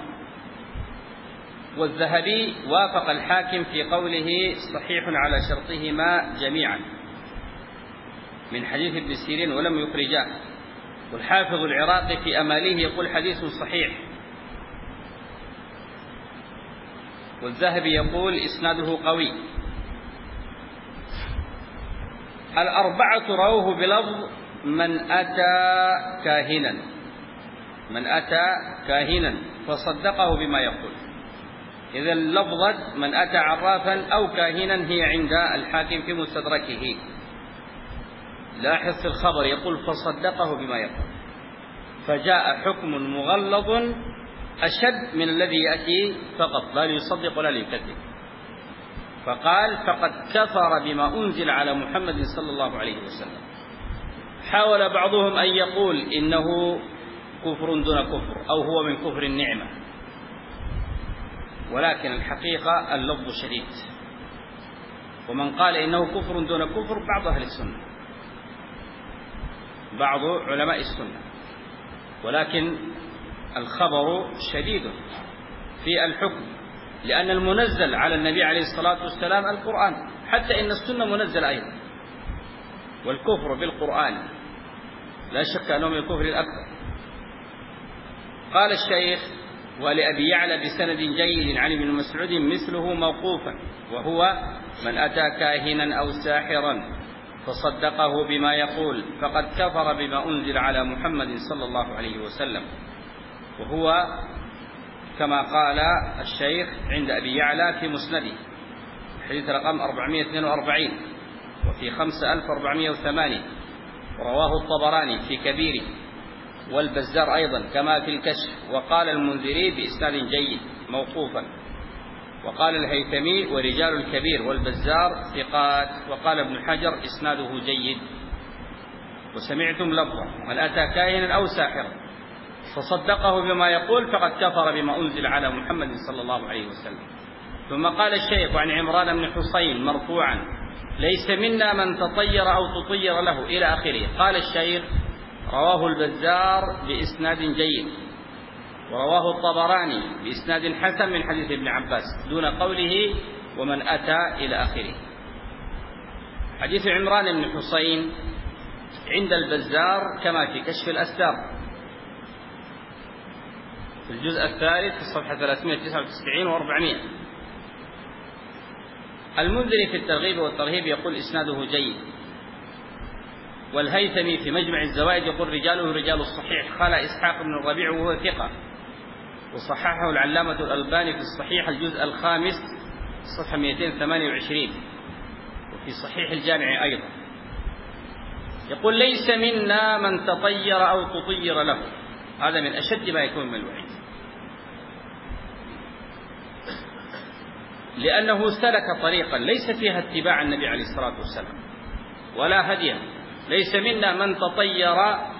والذهبي وافق الحاكم في قوله صحيح على شرطهما جميعا من حديث ابن سيرين ولم يخرجاه. والحافظ العراقي في أماله يقول حديث صحيح، والذهبي يقول إسناده قوي. الأربعة رووه بلفظ من أتى كاهنا، من أتى كاهنا فصدقه بما يقول. إذا لفظة من أتى عرافا أو كاهنا هي عند الحاكم في مستدركه. لاحظ في الخبر يقول فصدقه بما يقول، فجاء حكم مغلظ أشد من الذي يأتي فقط لا يصدق ولا يكذب. فقال فقد كفر بما أنزل على محمد صلى الله عليه وسلم. حاول بعضهم أن يقول إنه كفر دون كفر أو هو من كفر النعمة، ولكن الحقيقة اللفظ شديد. ومن قال إنه كفر دون كفر بعض أهل السنة، بعض علماء السنة، ولكن الخبر شديد في الحكم، لأن المنزل على النبي عليه الصلاة والسلام القرآن، حتى إن السنة منزل أيضا. والكفر بالقرآن لا شك أنه من الكفر الأكبر. قال الشيخ: ولأبي يعلى بسند جيد عن ابن مسعود مثله موقوفا، وهو من أتى كاهنا أو ساحرا فصدقه بما يقول فقد كفر بما أنزل على محمد صلى الله عليه وسلم. وهو كما قال الشيخ عند أبي يعلى في مسنده، حديث رقم أربعمائة واثنين وأربعين وفي خمسة آلاف وأربعمائة وثمانية، رواه الطبراني في كبيره، والبزار أيضا كما في الكشف. وقال المنذري بإسناد جيد موقوفا، وقال الهيثمي ورجال الكبير والبزار ثقات. وقال ابن حجر إسناده جيد. وسمعتم لفظه: من أتى كاهنا أو ساحرا فصدقه بما يقول فقد كفر بما أنزل على محمد صلى الله عليه وسلم. ثم قال الشيخ عن عمران بن حسين مرفوعا: ليس منا من تطير أو تطير له، إلى آخره. قال الشيخ: رواه البزار بإسناد جيد، ورواه الطبراني بإسناد حسن من حديث ابن عباس دون قوله ومن أتى إلى آخره. حديث عمران بن حسين عند البزار كما في كشف الأستار في الجزء الثالث في الصفحة ثلاثمائة وتسعة وتسعين وأربعمائة. المنذري في الترغيب والترهيب يقول إسناده جيد. والهيثمي في مجمع الزوائد يقول رجاله رجال الصحيح، قال إسحاق بن الربيع وهو ثقة. وصححه العلامة الألباني في الصحيح الجزء الخامس صفحة مئتين وثمانية وعشرين، وفي صحيح الجامع أيضا. يقول ليس منا من تطير أو تطير له، هذا من أشد ما يكون من الوعيد، لأنه سلك طريقا ليس فيها اتباع النبي عليه الصلاة والسلام ولا هديه. ليس منا من تطير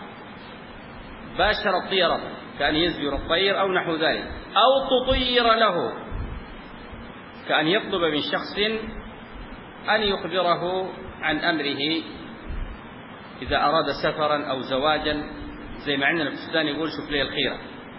باشر الطيرة كأن يزجر الطير أو نحو ذلك، أو تطير له كأن يطلب من شخص أن يخبره عن أمره إذا أراد سفرا أو زواجا، زي ما عندنا في السودان يقول شوف لي الخيرة،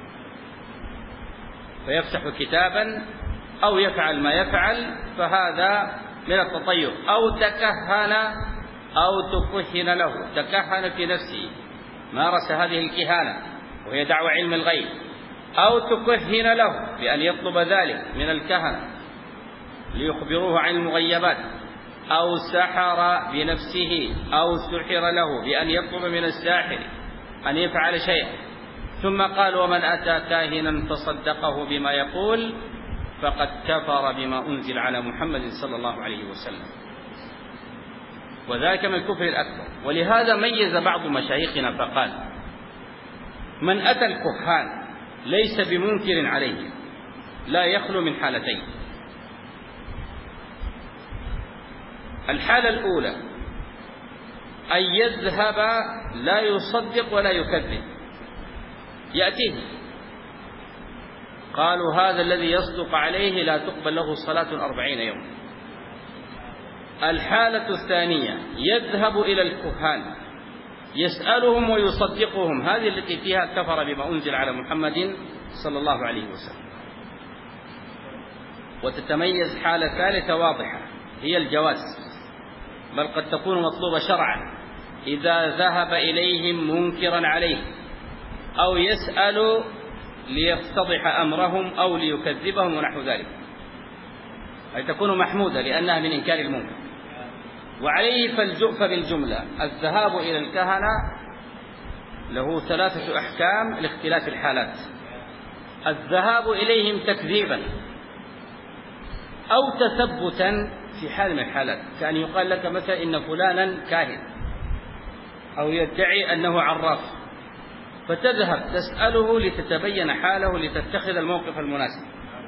فيفتح كتابا أو يفعل ما يفعل، فهذا من التطير. أو تكهن أو تكهن له، تكهن في نفسه، مارس هذه الكهانة وهي دعوة علم الغيب. أو تكهن له بأن يطلب ذلك من الكهنة ليخبروه عن المغيبات. أو سحر بنفسه أو سحر له بأن يطلب من الساحر أن يفعل شيئا. ثم قال ومن أتى كاهنا فصدقه بما يقول فقد كفر بما أنزل على محمد صلى الله عليه وسلم، وذلك من الكفر الأكبر. ولهذا ميز بعض مشايخنا فقال من أتى الكهان ليس بمنكر عليه، لا يخلو من حالتين. الحالة الأولى أن يذهب لا يصدق ولا يكذب، يأتيه قالوا هذا الذي يصدق عليه لا تقبل له صلاة أربعين يوم. الحالة الثانية يذهب إلى الكهان يسألهم ويصدقهم، هذه التي فيها كفر بما أنزل على محمد صلى الله عليه وسلم. وتتميز حالة ثالثة واضحة هي الجواز، بل قد تكون مطلوبة شرعا إذا ذهب إليهم منكرا عليه أو يسأل ليفتضح أمرهم أو ليكذبهم ونحو ذلك، أي تكون محمودة لأنها من إنكار المنكر. وعليه فالجؤف بالجملة الذهاب إلى الكهنة له ثلاثة أحكام لاختلاف الحالات. الذهاب إليهم تكذيبا أو تثبتا في حال من الحالات، كأن يقال لك مثلا إن فلانا كاهن أو يدعي أنه عراف، فتذهب تسأله لتتبين حاله لتتخذ الموقف المناسب،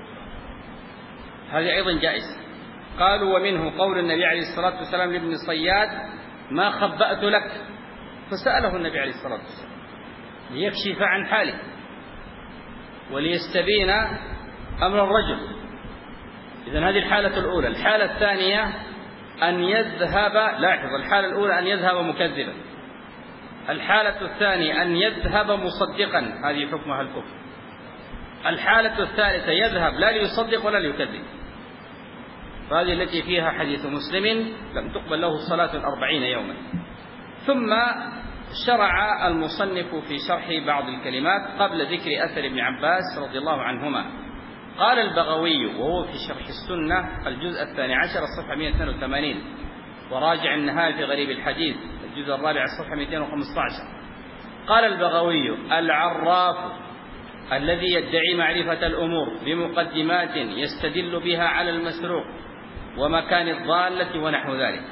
هذا أيضا جائز. قالوا ومنه قول النبي عليه الصلاة والسلام لابن الصياد ما خبأت لك، فسأله النبي عليه الصلاة والسلام ليكشف عن حاله وليستبين أمر الرجل. إذن هذه الحالة الأولى. الحالة الثانية أن يذهب، لاحظ الحالة الأولى أن يذهب مكذبا، الحالة الثانية أن يذهب مصدقا، هذه حكمها الكفر. الحالة الثالثة يذهب لا ليصدق ولا ليكذب، فهذه التي فيها حديث مسلم لم تقبل له الصلاة أربعين يوما. ثم شرع المصنف في شرح بعض الكلمات قبل ذكر أثر ابن عباس رضي الله عنهما. قال البغوي وهو في شرح السنة الجزء الثاني عشر الصفحة مئة واثنين وثمانين، وراجع النهاية في غريب الحديث الجزء الرابع الصفحة مئتين وخمسة عشر، قال البغوي العراف الذي يدعي معرفة الأمور بمقدمات يستدل بها على المسروق ومكان الضالة ونحو ذلك،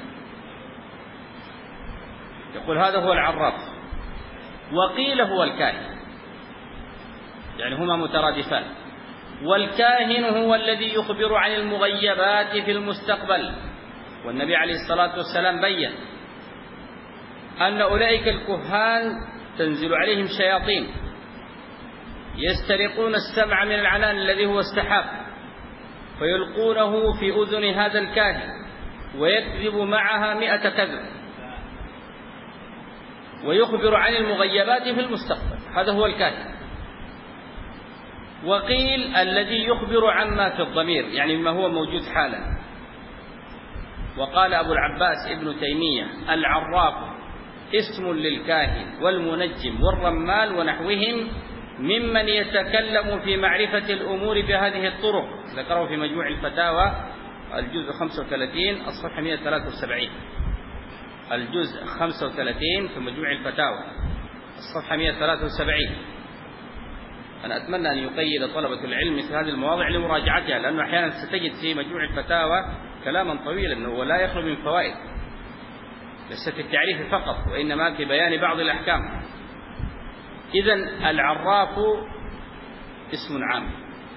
يقول هذا هو العراف. وقيل هو الكاهن، يعني هما مترادفان. والكاهن هو الذي يخبر عن المغيبات في المستقبل، والنبي عليه الصلاة والسلام بين أن أولئك الكهان تنزل عليهم شياطين يسترقون السمع من العنان الذي هو السحاب فيلقونه في أذن هذا الكاهن ويكذب معها مئة كذب ويخبر عن المغيبات في المستقبل، هذا هو الكاهن. وقيل الذي يخبر عما في الضمير، يعني ما هو موجود حالا. وقال أبو العباس ابن تيمية العراف اسم للكاهن والمنجم والرمال ونحوهم ممن يتكلم في معرفة الأمور بهذه الطرق، ذكره في مجموع الفتاوى الجزء خمسة وثلاثين الصفحة مئة وثلاثة وسبعين، الجزء خمسة وثلاثين في مجموع الفتاوى الصفحة مئة وثلاثة وسبعين. أنا أتمنى أن يقيد طلبة العلم مثل هذه المواضع لمراجعتها، لأنه أحيانا ستجد في مجموع الفتاوى كلاما طويلا ولا يخلو من فوائد. ليس في التعريف فقط وإنما في بيان بعض الأحكام. إذن العراف اسم عام،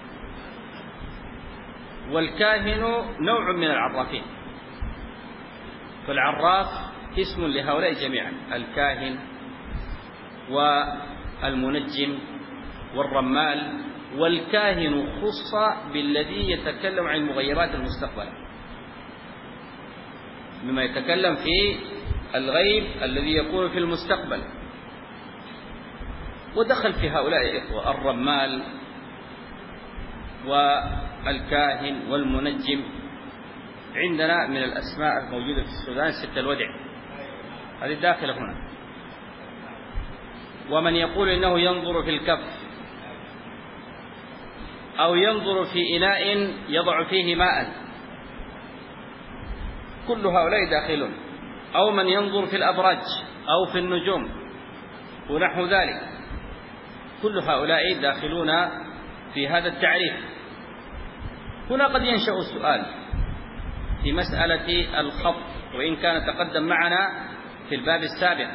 والكاهن نوع من العرافين. فالعراف اسم لهؤلاء جميعا، الكاهن والمنجم والرمال. والكاهن خص بالذي يتكلم عن المغيرات المستقبلة، مما يتكلم في الغيب الذي يكون في المستقبل. ودخل في هؤلاء إخوة الرمال والكاهن والمنجم. عندنا من الأسماء الموجودة في السودان ست الودع، هذه داخلة هنا. ومن يقول إنه ينظر في الكف أو ينظر في إناء يضع فيه ماء، كل هؤلاء داخلون. أو من ينظر في الأبراج أو في النجوم ونحو ذلك، كل هؤلاء داخلون في هذا التعريف. هنا قد ينشأ السؤال في مسألة الخط، وإن كان تقدم معنا في الباب السابق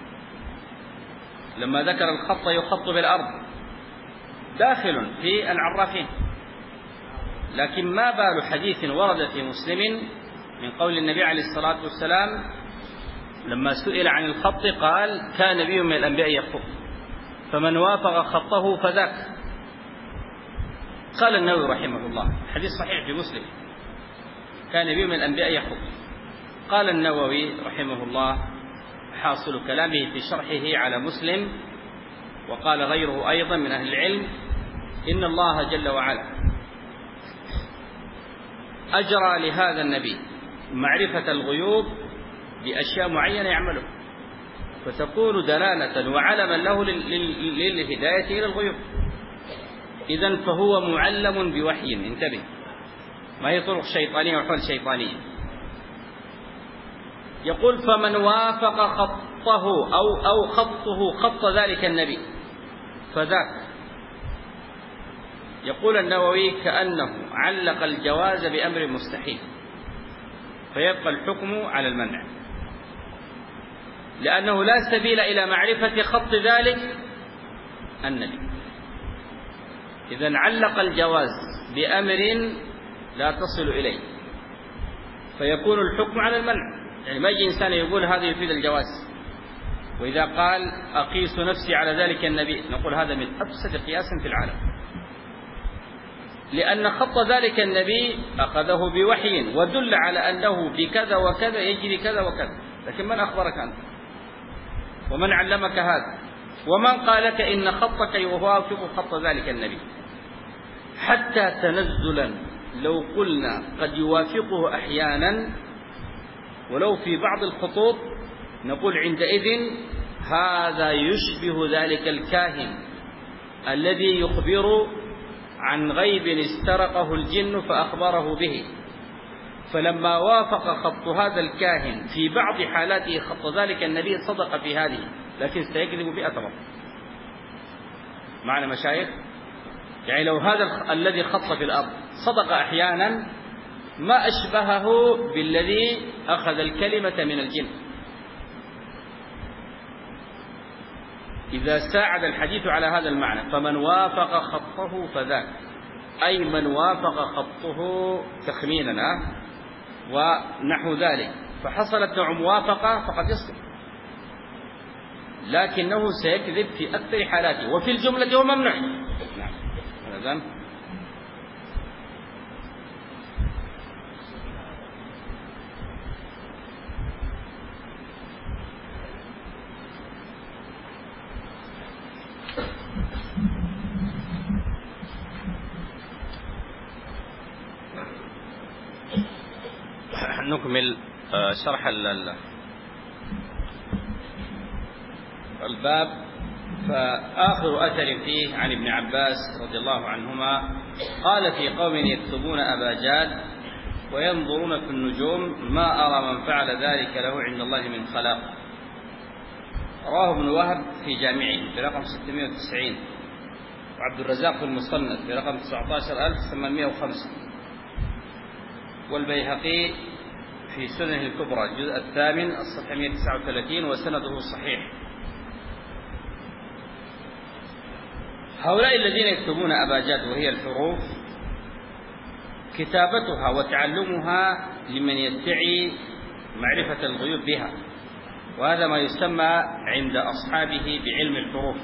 لما ذكر الخط يخط بالأرض، داخل في العرافين. لكن ما بال حديث ورد في مسلم من قول النبي عليه الصلاة والسلام لما سئل عن الخط قال: كان نبي من الأنبياء يخط، فمن وافق خطه فذاك. قال النووي رحمه الله، حديث صحيح في مسلم، كان نبي من الأنبياء يخط. قال النووي رحمه الله حاصل كلامه في شرحه على مسلم، وقال غيره أيضا من أهل العلم، إن الله جل وعلا أجرى لهذا النبي معرفة الغيوب بأشياء معينة يعمله، فتكون دلالة وعلما له للهداية إلى الغيوب. إذن فهو معلم بوحي، انتبه، ما هي طرق شيطانية وحول شيطانية. يقول: فمن وافق خطه أو أو خطه خط ذلك النبي فذاك. يقول النووي: كأنه علق الجواز بأمر مستحيل، فيبقى الحكم على المنع، لأنه لا سبيل إلى معرفة خط ذلك النبي. إذن علق الجواز بأمر لا تصل إليه، فيكون الحكم على المنع. يعني ما يجي إنسان يقول هذا يفيد الجواز، وإذا قال أقيس نفسي على ذلك النبي نقول هذا من أفسد قياس في العالم، لأن خط ذلك النبي أخذه بوحي ودل على أنه في كذا وكذا يجري كذا وكذا. لكن من أخبرك أنت؟ ومن علمك هذا؟ ومن قال لك إن خطك يوافق خط ذلك النبي؟ حتى تنزلا لو قلنا قد يوافقه أحيانا ولو في بعض الخطوط، نقول عندئذ هذا يشبه ذلك الكاهن الذي يخبر عن غيب استرقه الجن فأخبره به، فلما وافق خط هذا الكاهن في بعض حالاته خط ذلك النبي صدق في هذه، لكن سيكذب مئة مرة. معنى مشايخ؟ يعني لو هذا الذي خط في الأرض صدق أحيانا ما أشبهه بالذي أخذ الكلمة من الجن. إذا ساعد الحديث على هذا المعنى، فمن وافق خطه فذاك، أي من وافق خطه تخميننا ونحو ذلك، فحصلت نوع موافقة فقد يصدق، لكنه سيكذب في أكثر حالاته، وفي الجملة هو ممنوع. نعم. هذا نكمل شرح الباب. فآخر أثر فيه عن ابن عباس رضي الله عنهما قال: في قوم يكتبون أبا جاد وينظرون في النجوم ما أرى من فعل ذلك له عند الله من خلاق. رواه ابن وهب في جامعه برقم ستمائة وتسعين، وعبد الرزاق في المصنف برقم تسعة عشر ألف وثمانمائة وخمسة، والبيهقي في سننه الكبرى الجزء الثامن الصفحة مئة وتسعة وثلاثين وسنده صحيح. هؤلاء الذين يكتبون أباجاد وهي الحروف كتابتها وتعلمها لمن يدعي معرفة الغيوب بها، وهذا ما يسمى عند أصحابه بعلم الحروف.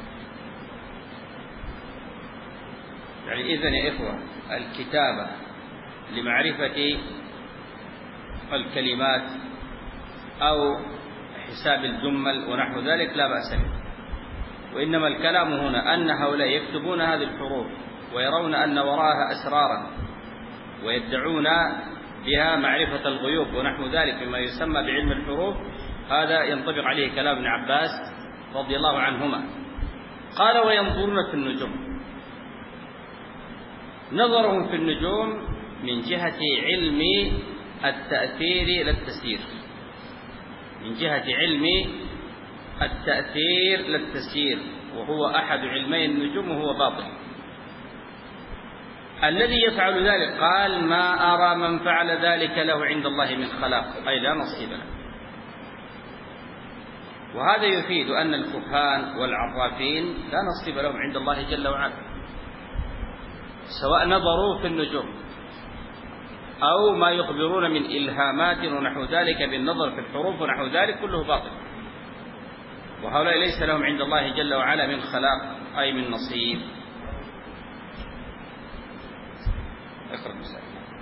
يعني إذن يا إخوة الكتابة لمعرفة الكلمات أو حساب الجمل ونحو ذلك لا بأس به، وإنما الكلام هنا أن هؤلاء يكتبون هذه الحروف ويرون أن وراءها أسرارا ويدعون بها معرفة الغيوب ونحو ذلك بما يسمى بعلم الحروف، هذا ينطبق عليه كلام ابن عباس رضي الله عنهما. قال وينظرون في النجوم. نظرهم في النجوم من جهة علم التأثير لا التسيير، من جهة علم التأثير لا التسيير، وهو أحد علمي النجوم وهو باطل. الذي يفعل ذلك قال ما أرى من فعل ذلك له عند الله من خلاق، أي لا نصيب له. وهذا يفيد أن الكهان والعرافين لا نصيب لهم عند الله جل وعلا، سواء نظروا في النجوم أو ما يخبرون من إلهامات ونحو ذلك بالنظر في الحروف ونحو ذلك، كله باطل. وهؤلاء ليس لهم عند الله جل وعلا من خلاق أي من نصيب. اقرأ المسألة.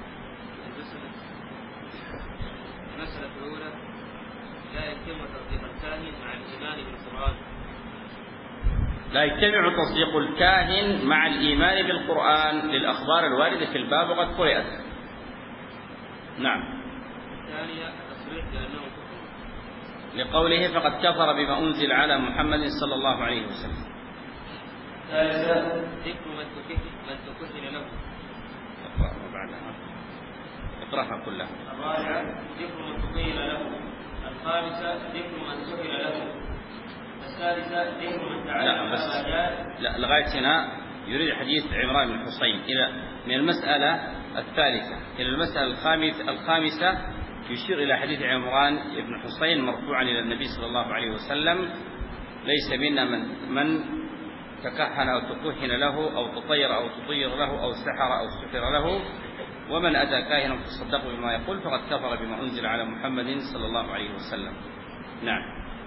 المسألة الأولى لا يتم تصديق الكاهن مع الإيمان بالقرآن. لا يجتمع تصديق الكاهن مع الإيمان بالقرآن للأخبار الواردة في الباب وقد قرأت. نعم. الثانية التصريح بأنه كفر لقوله فقد كفر بما أنزل على محمد صلى الله عليه وسلم. الثالثة ذكر من تكهن له. وبعدها اقرأها كلها. الرابعة ذكر من تقيل له. الخامسة ذكر من سهل له. السادسة ذكر من تعالى. لا بس لا لغاية هنا يريد حديث عمران بن حصين إلى من المسألة الثالثة إلى المسألة الخامسة الخامسة يشير إلى حديث عمران بن حصين مرفوعا إلى النبي صلى الله عليه وسلم ليس منا من من تكهن أو تكهن له أو تطير أو تطير له أو سحر أو سحر له، ومن أتى كاهنا فصدقه بما يقول فقد كفر بما أنزل على محمد صلى الله عليه وسلم. نعم.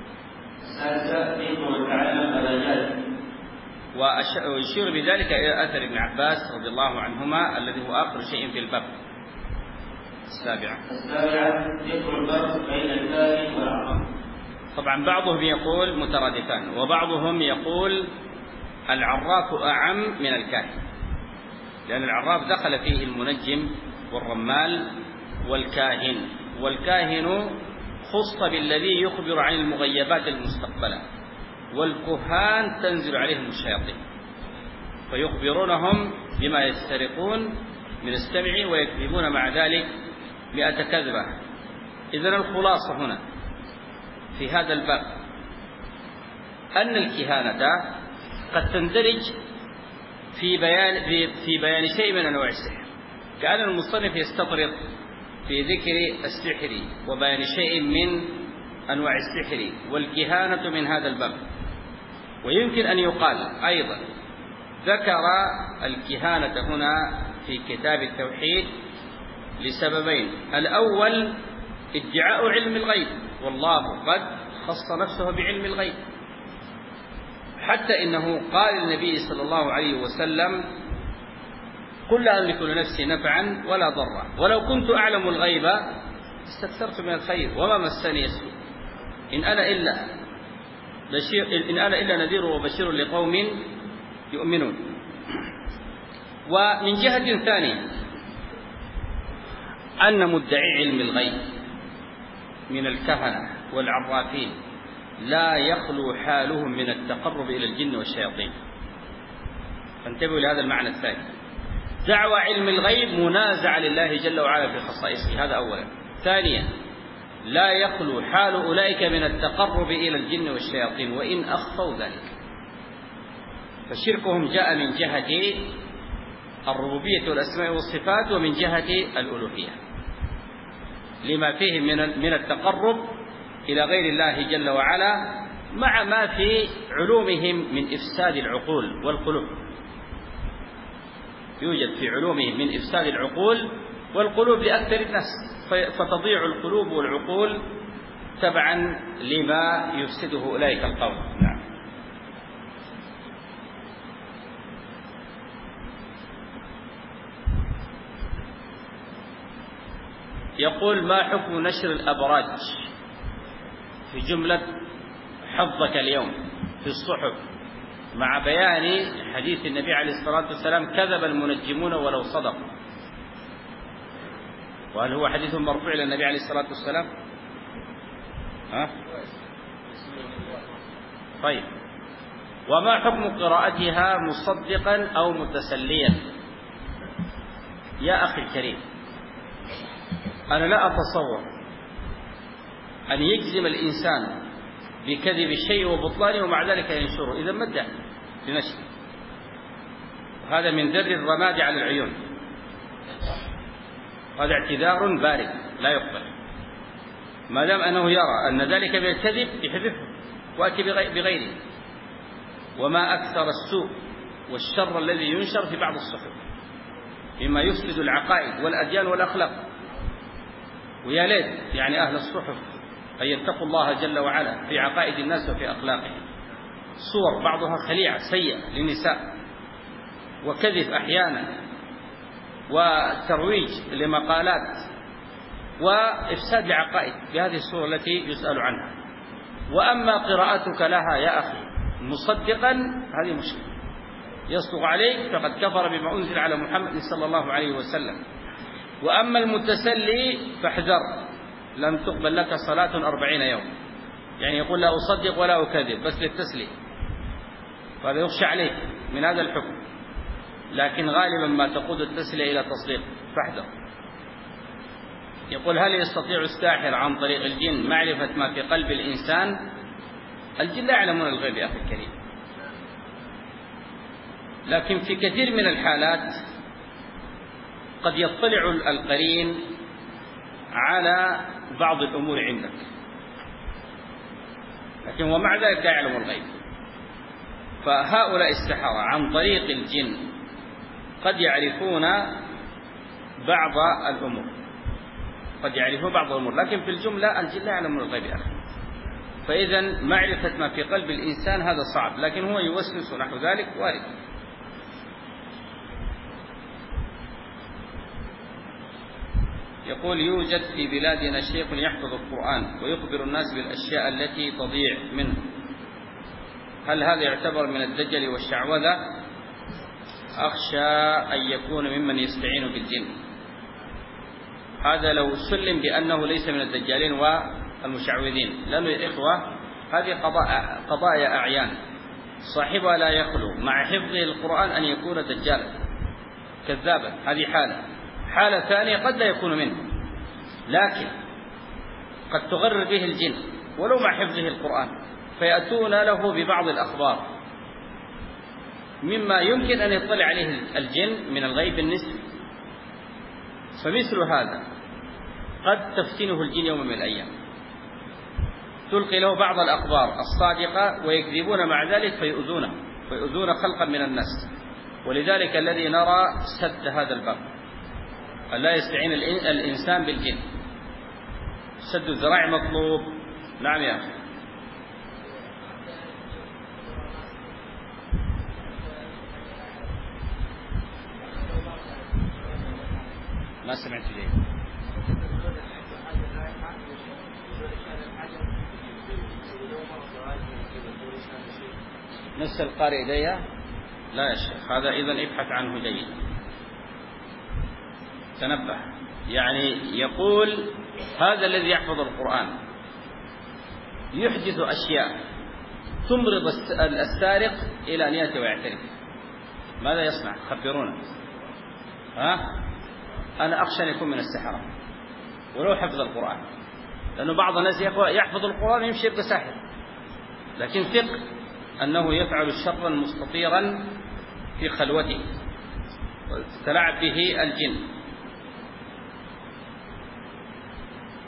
ويشير بذلك إلى أثر ابن عباس رضي الله عنهما الذي هو آخر شيء في الباب. السابعة السابعة ذكر الفرق بين الكاهن والعرف. طبعا بعضهم يقول مترادفان، وبعضهم يقول العراف أعم من الكاهن، لأن العراف دخل فيه المنجم والرمال والكاهن، والكاهن خص بالذي يخبر عن المغيبات المستقبلة، والكهان تنزل عليهم الشياطين فيخبرونهم بما يسترقون من السمع ويكذبون مع ذلك مئة كذبة. إذن الخلاصة هنا في هذا الباب أن الكهانة قد تندرج في بيان في بيان شيء من أنواع السحر، كأن المصنف يستطرد في ذكر السحر وبيان شيء من أنواع السحر والكهانة من هذا الباب. ويمكن أن يقال أيضا ذكر الكهانة هنا في كتاب التوحيد لسببين: الأول ادعاء علم الغيب، والله قد خص نفسه بعلم الغيب، حتى إنه قال النبي صلى الله عليه وسلم: قل لا أملك لنفسي نفعا ولا ضرا ولو كنت أعلم الغيب استكثرت من الخير وما مسني السوء إن أنا إلا بشير إن أنا إلا نذير وبشير لقوم يؤمنون. ومن جهة ثانية أن مدعي علم الغيب من الكهنة والعرافين لا يخلو حالهم من التقرب إلى الجن والشياطين، فانتبهوا لهذا المعنى الثاني. دعوى علم الغيب منازعة لله جل وعلا في خصائصه، هذا أولا. ثانيا لا يخلو حال أولئك من التقرب إلى الجن والشياطين وإن أخفوا ذلك، فشركهم جاء من جهة الربوبية والأسماء والصفات ومن جهة الألوهية. لما فيه من التقرب إلى غير الله جل وعلا، مع ما في علومهم من إفساد العقول والقلوب. يوجد في علومهم من إفساد العقول والقلوب لأكثر الناس، فتضيع القلوب والعقول تبعا لما يفسده أولئك القوم. نعم. يقول: ما حكم نشر الأبراج في جملة حظك اليوم في الصحف مع بيان حديث النبي عليه الصلاة والسلام: كذب المنجمون ولو صدقوا؟ وهل هو حديث مرفوع إلى النبي عليه الصلاة والسلام؟ ها؟ طيب، وما حكم قراءتها مصدقا أو متسليا؟ يا أخي الكريم، أنا لا أتصور أن يجزم الإنسان بكذب الشيء وبطلانه ومع ذلك ينشره، إذا ما الداعي لنشره؟ هذا من ذر الرماد على العيون، هذا اعتذار بارد لا يقبل. ما دام أنه يرى أن ذلك بالكذب يحذفه وأتي بغيره. وما أكثر السوء والشر الذي ينشر في بعض الصحف مما يفسد العقائد والأديان والأخلاق. ويا ليت يعني أهل الصحف أن يتقوا الله جل وعلا في عقائد الناس وفي أخلاقهم. صور بعضها خليعة سيئة للنساء، وكذب أحيانا، وترويج لمقالات، وإفساد لعقائد بهذه الصورة التي يسأل عنها. وأما قراءتك لها يا أخي مصدقا هذه مشكلة، يصدق عليك فقد كفر بما أنزل على محمد صلى الله عليه وسلم. وأما المتسلي فاحذر، لم تقبل لك صلاة أربعين يوم. يعني يقول لا أصدق ولا أكذب بس للتسلي، فهذا يخشى عليك من هذا الحكم. لكن غالبا ما تقود التسلية إلى تصديق، فاحذر. يقول: هل يستطيع الساحر عن طريق الجن معرفة ما في قلب الإنسان؟ الجن لا يعلمون الغيب يا أخي الكريم، لكن في كثير من الحالات قد يطلع القرين على بعض الأمور عندك، لكن ومع ذلك لا يعلم الغيب. فهؤلاء السحرة عن طريق الجن قد يعرفون بعض الأمور، قد يعرفون بعض الأمور، لكن في الجملة الجن لا يعلم الغيب يا أخي. فإذا معرفة ما في قلب الإنسان هذا صعب، لكن هو يوسوس ونحو ذلك وارد. يقول: يوجد في بلادنا شيخ يحفظ القرآن ويخبر الناس بالأشياء التي تضيع منه، هل هذا يعتبر من الدجل والشعوذة؟ أخشى أن يكون ممن يستعين بالجن. هذا لو سلم بأنه ليس من الدجالين والمشعوذين، لأنه يا إخوة هذه قضاء قضايا أعيان، صاحبها لا يخلو مع حفظه القرآن أن يكون دجالا كذابا، هذه حالة. حالة ثانية قد لا يكون منه، لكن قد تغرر به الجن ولو مع حفظه القرآن، فيأتون له ببعض الأخبار مما يمكن أن يطلع عليه الجن من الغيب النسبي. فمثل هذا قد تفتنه الجن يوم من الأيام، تلقي له بعض الأخبار الصادقة ويكذبون مع ذلك فيؤذونه فيؤذون خلقا من الناس. ولذلك الذي نرى سد هذا الباب، ألا يستعين الإنسان بالجن، سد الذراع مطلوب. نعم يا أخي. ما سمعت ليه؟ نفس القارئ إليها؟ لا يا شيخ، هذا إذن ابحث عنه جيدا. تنبه، يعني يقول هذا الذي يحفظ القرآن يحدث أشياء تمرض السارق إلى أن يأتي ويعترف. ماذا يصنع؟ خبرونا. ها؟ أنا أخشى أن يكون من السحرة ولو حفظ القرآن، لأنه بعض الناس يحفظ القرآن ويمشي يبقى ساحر، لكن ثق أنه يفعل شرا مستطيرا في خلوته وتلعب به الجن.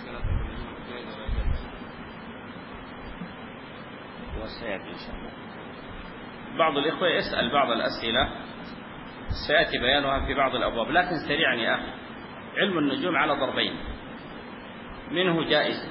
وسيأتي إن شاء الله. بعض الإخوة يسأل بعض الأسئلة سيأتي بيانها في بعض الأبواب، لكن سريعا يا أخي، علم النجوم على ضربين، منه جائز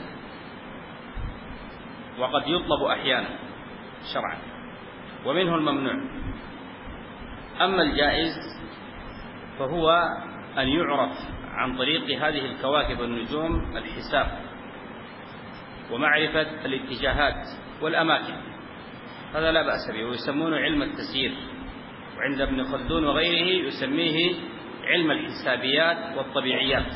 وقد يطلب أحيانا شرعا، ومنه الممنوع. أما الجائز فهو أن يعرف عن طريق هذه الكواكب والنجوم الحساب ومعرفة الاتجاهات والأماكن، هذا لا بأس به، ويسمونه علم التسيير، وعند ابن خلدون وغيره يسميه علم الحسابيات والطبيعيات.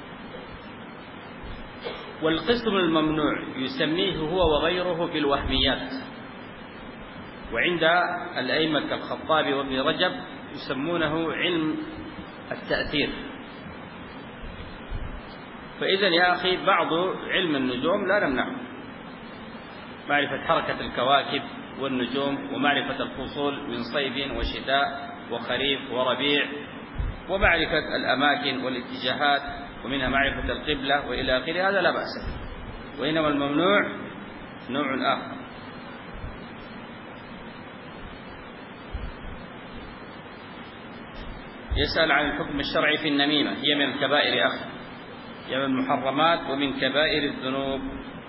والقسم الممنوع يسميه هو وغيره بالوهميات، وعند الأئمة كالخطابي وابن رجب يسمونه علم التأثير. فإذا يا أخي بعض علم النجوم لا نمنعه، معرفة حركة الكواكب والنجوم، ومعرفة الفصول من صيف وشتاء وخريف وربيع، ومعرفة الأماكن والاتجاهات، ومنها معرفة القبلة وإلى آخره، هذا لا بأس به. وإنما الممنوع نوع آخر. يسأل عن الحكم الشرعي في النميمة، هي من الكبائر أخي، هي من المحرمات ومن كبائر الذنوب.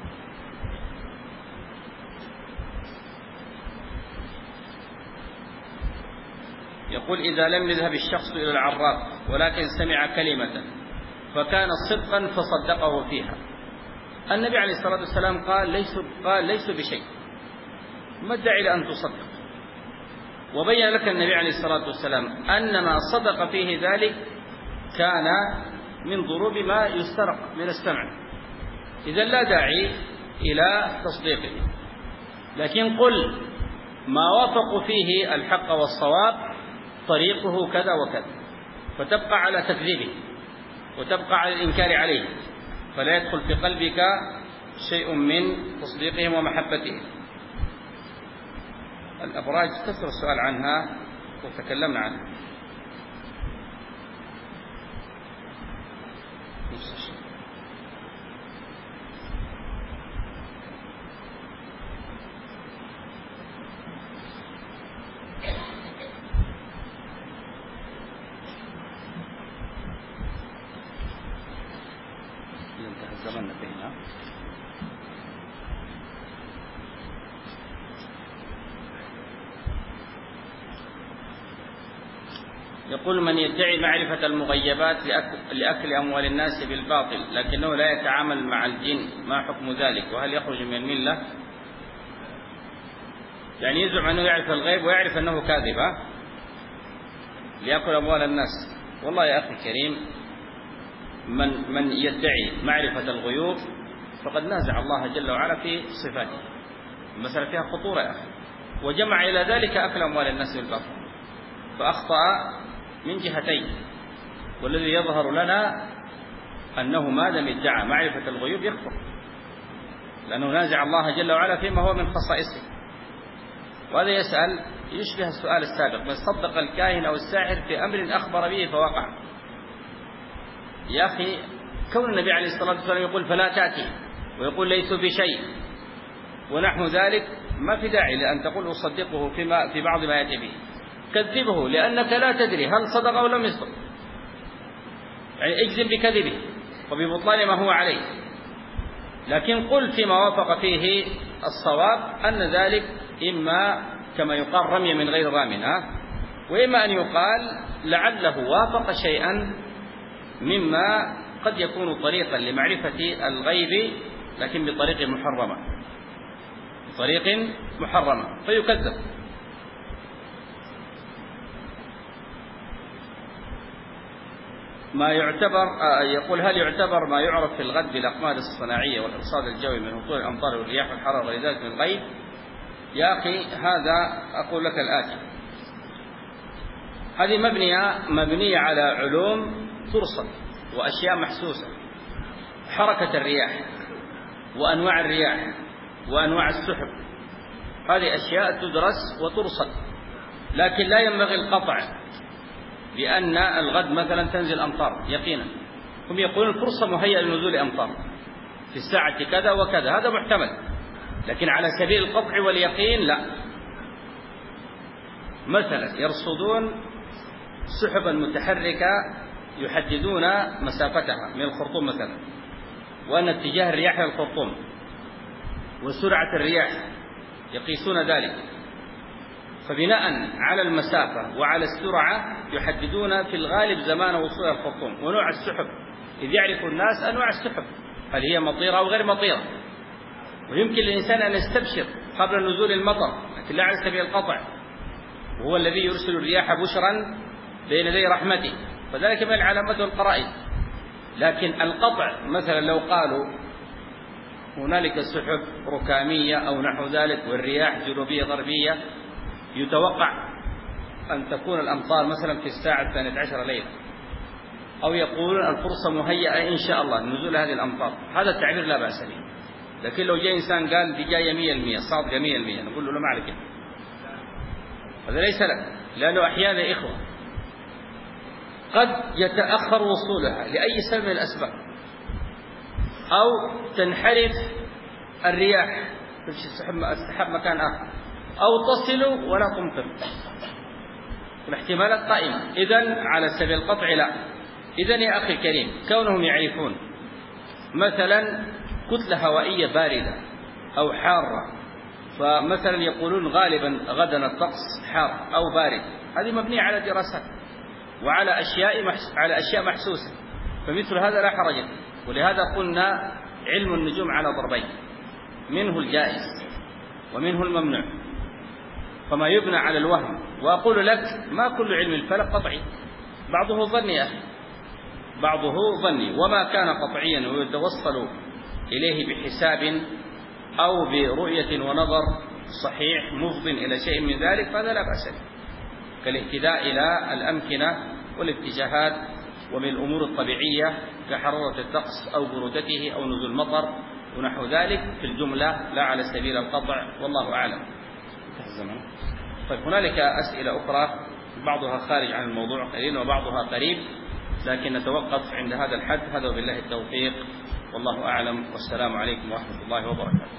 يقول: إذا لم يذهب الشخص إلى العراف ولكن سمع كلمة فكان صدقا فصدقه فيها، النبي عليه الصلاة والسلام قال ليس قال ليس بشيء، ما الداعي لأن تصدق؟ وبين لك النبي عليه الصلاة والسلام أن ما صدق فيه ذلك كان من ضروب ما يسترق من السمع، إذا لا داعي إلى تصديقه. لكن قل ما وافق فيه الحق والصواب طريقه كذا وكذا، فتبقى على تكذيبه وتبقى على الإنكار عليه، فلا يدخل في قلبك شيء من تصديقهم ومحبتهم. الأبراج كثر السؤال عنها وتكلمنا عنها. يقول: من يدعي معرفة المغيبات لأكل أموال الناس بالباطل لكنه لا يتعامل مع الجن، ما حكم ذلك؟ وهل يخرج من الملة؟ يعني يزعم أنه يعرف الغيب ويعرف أنه كاذب ليأكل أموال الناس. والله يا أخي الكريم، من من يدعي معرفة الغيوب فقد نازع الله جل وعلا في صفاته، المسألة فيها خطورة يا أخي، وجمع إلى ذلك أكل أموال الناس بالباطل، فأخطأ من جهتين. والذي يظهر لنا أنه ما دام ادعى معرفة الغيوب يكفر، لأنه نازع الله جل وعلا فيما هو من خصائصه. وهذا يسأل يشبه السؤال السابق: من صدق الكاهن أو الساحر في أمر أخبر به فوقع. يا أخي، كون النبي عليه الصلاة والسلام يقول فلا تأتي ويقول ليسوا بشيء ونحو ذلك، ما في داعي لأن تقول أصدقه فيما في بعض ما يأتي به، كذبه لأنك لا تدري هل صدق أو لم يصدق، يعني اجزم بكذبه وببطلان ما هو عليه. لكن قل فيما وافق فيه الصواب أن ذلك إما كما يقال رمي من غير رام، وإما أن يقال لعله وافق شيئا مما قد يكون طريقا لمعرفة الغيب لكن بطريق محرمة بطريق محرمة فيكذب. ما يعتبر يقول: هل يعتبر ما يعرف في الغد بالأقمار الصناعية والإرصاد الجوي من هطول الأمطار والرياح والحرارة ولذلك من الغيب؟ يا أخي، هذا أقول لك الآتي: هذه مبنية مبنية على علوم ترصد وأشياء محسوسة، حركة الرياح وأنواع الرياح وأنواع السحب، هذه أشياء تدرس وترصد، لكن لا ينبغي القطع بأن الغد مثلا تنزل أمطار يقينا. هم يقولون الفرصة مهيئة لنزول أمطار، في الساعة كذا وكذا، هذا محتمل، لكن على سبيل القطع واليقين لا. مثلا يرصدون سحبا متحركة يحددون مسافتها من الخرطوم مثلا، وأن اتجاه الرياح للخرطوم وسرعة الرياح يقيسون ذلك، فبناء على المسافة وعلى السرعة يحددون في الغالب زمان وصول الخرطوم ونوع السحب، إذ يعرف الناس أنواع السحب هل هي مطيرة أو غير مطيرة. ويمكن للإنسان أن يستبشر قبل نزول المطر، لكن لا على سبيل القطع، وهو الذي يرسل الرياح بشرا بين يدي رحمته، فذلك من العلامات والقرائن. لكن القطع مثلا لو قالوا هنالك سحب ركامية أو نحو ذلك والرياح جنوبية غربية، يتوقع أن تكون الأمطار مثلا في الساعة الثانية عشر ليلة، أو يقولون الفرصة مهيئة إن شاء الله نزول هذه الأمطار، هذا التعبير لا بأس به. لكن لو جاء إنسان قال دي جاية مية المية صادقة مية المية، نقول له لا ما عليك، هذا ليس لك، لأنه أحيانا إخوة قد يتأخر وصولها لأي سبب من الأسباب، أو تنحرف الرياح تسحب مكان آخر، أو تصل ولا تمطر، الاحتمالات قائمة. إذن على سبيل القطع لا. إذن يا أخي الكريم، كونهم يعرفون مثلا كتلة هوائية باردة أو حارة، فمثلا يقولون غالبا غدا الطقس حار أو بارد، هذه مبنية على دراسات وعلى أشياء محس... على أشياء محسوسة، فمثل هذا لا حرج. ولهذا قلنا علم النجوم على ضربين، منه الجائز ومنه الممنوع، فما يبنى على الوهم. وأقول لك ما كل علم الفلك قطعي، بعضه ظني يا أخي، بعضه ظني، وما كان قطعيا ويتوصل إليه بحساب أو برؤية ونظر صحيح مفض إلى شيء من ذلك فهذا لا بأس به، كالاهتداء إلى الأمكنة والاتجاهات ومن الأمور الطبيعية كحرارة الطقس أو برودته أو نزول المطر ونحو ذلك، في الجملة لا على سبيل القطع، والله أعلم. طيب هنالك أسئلة أخرى بعضها خارج عن الموضوع قليلا وبعضها قريب، لكن نتوقف عند هذا الحد. هذا وبالله التوفيق، والله أعلم، والسلام عليكم ورحمة الله وبركاته.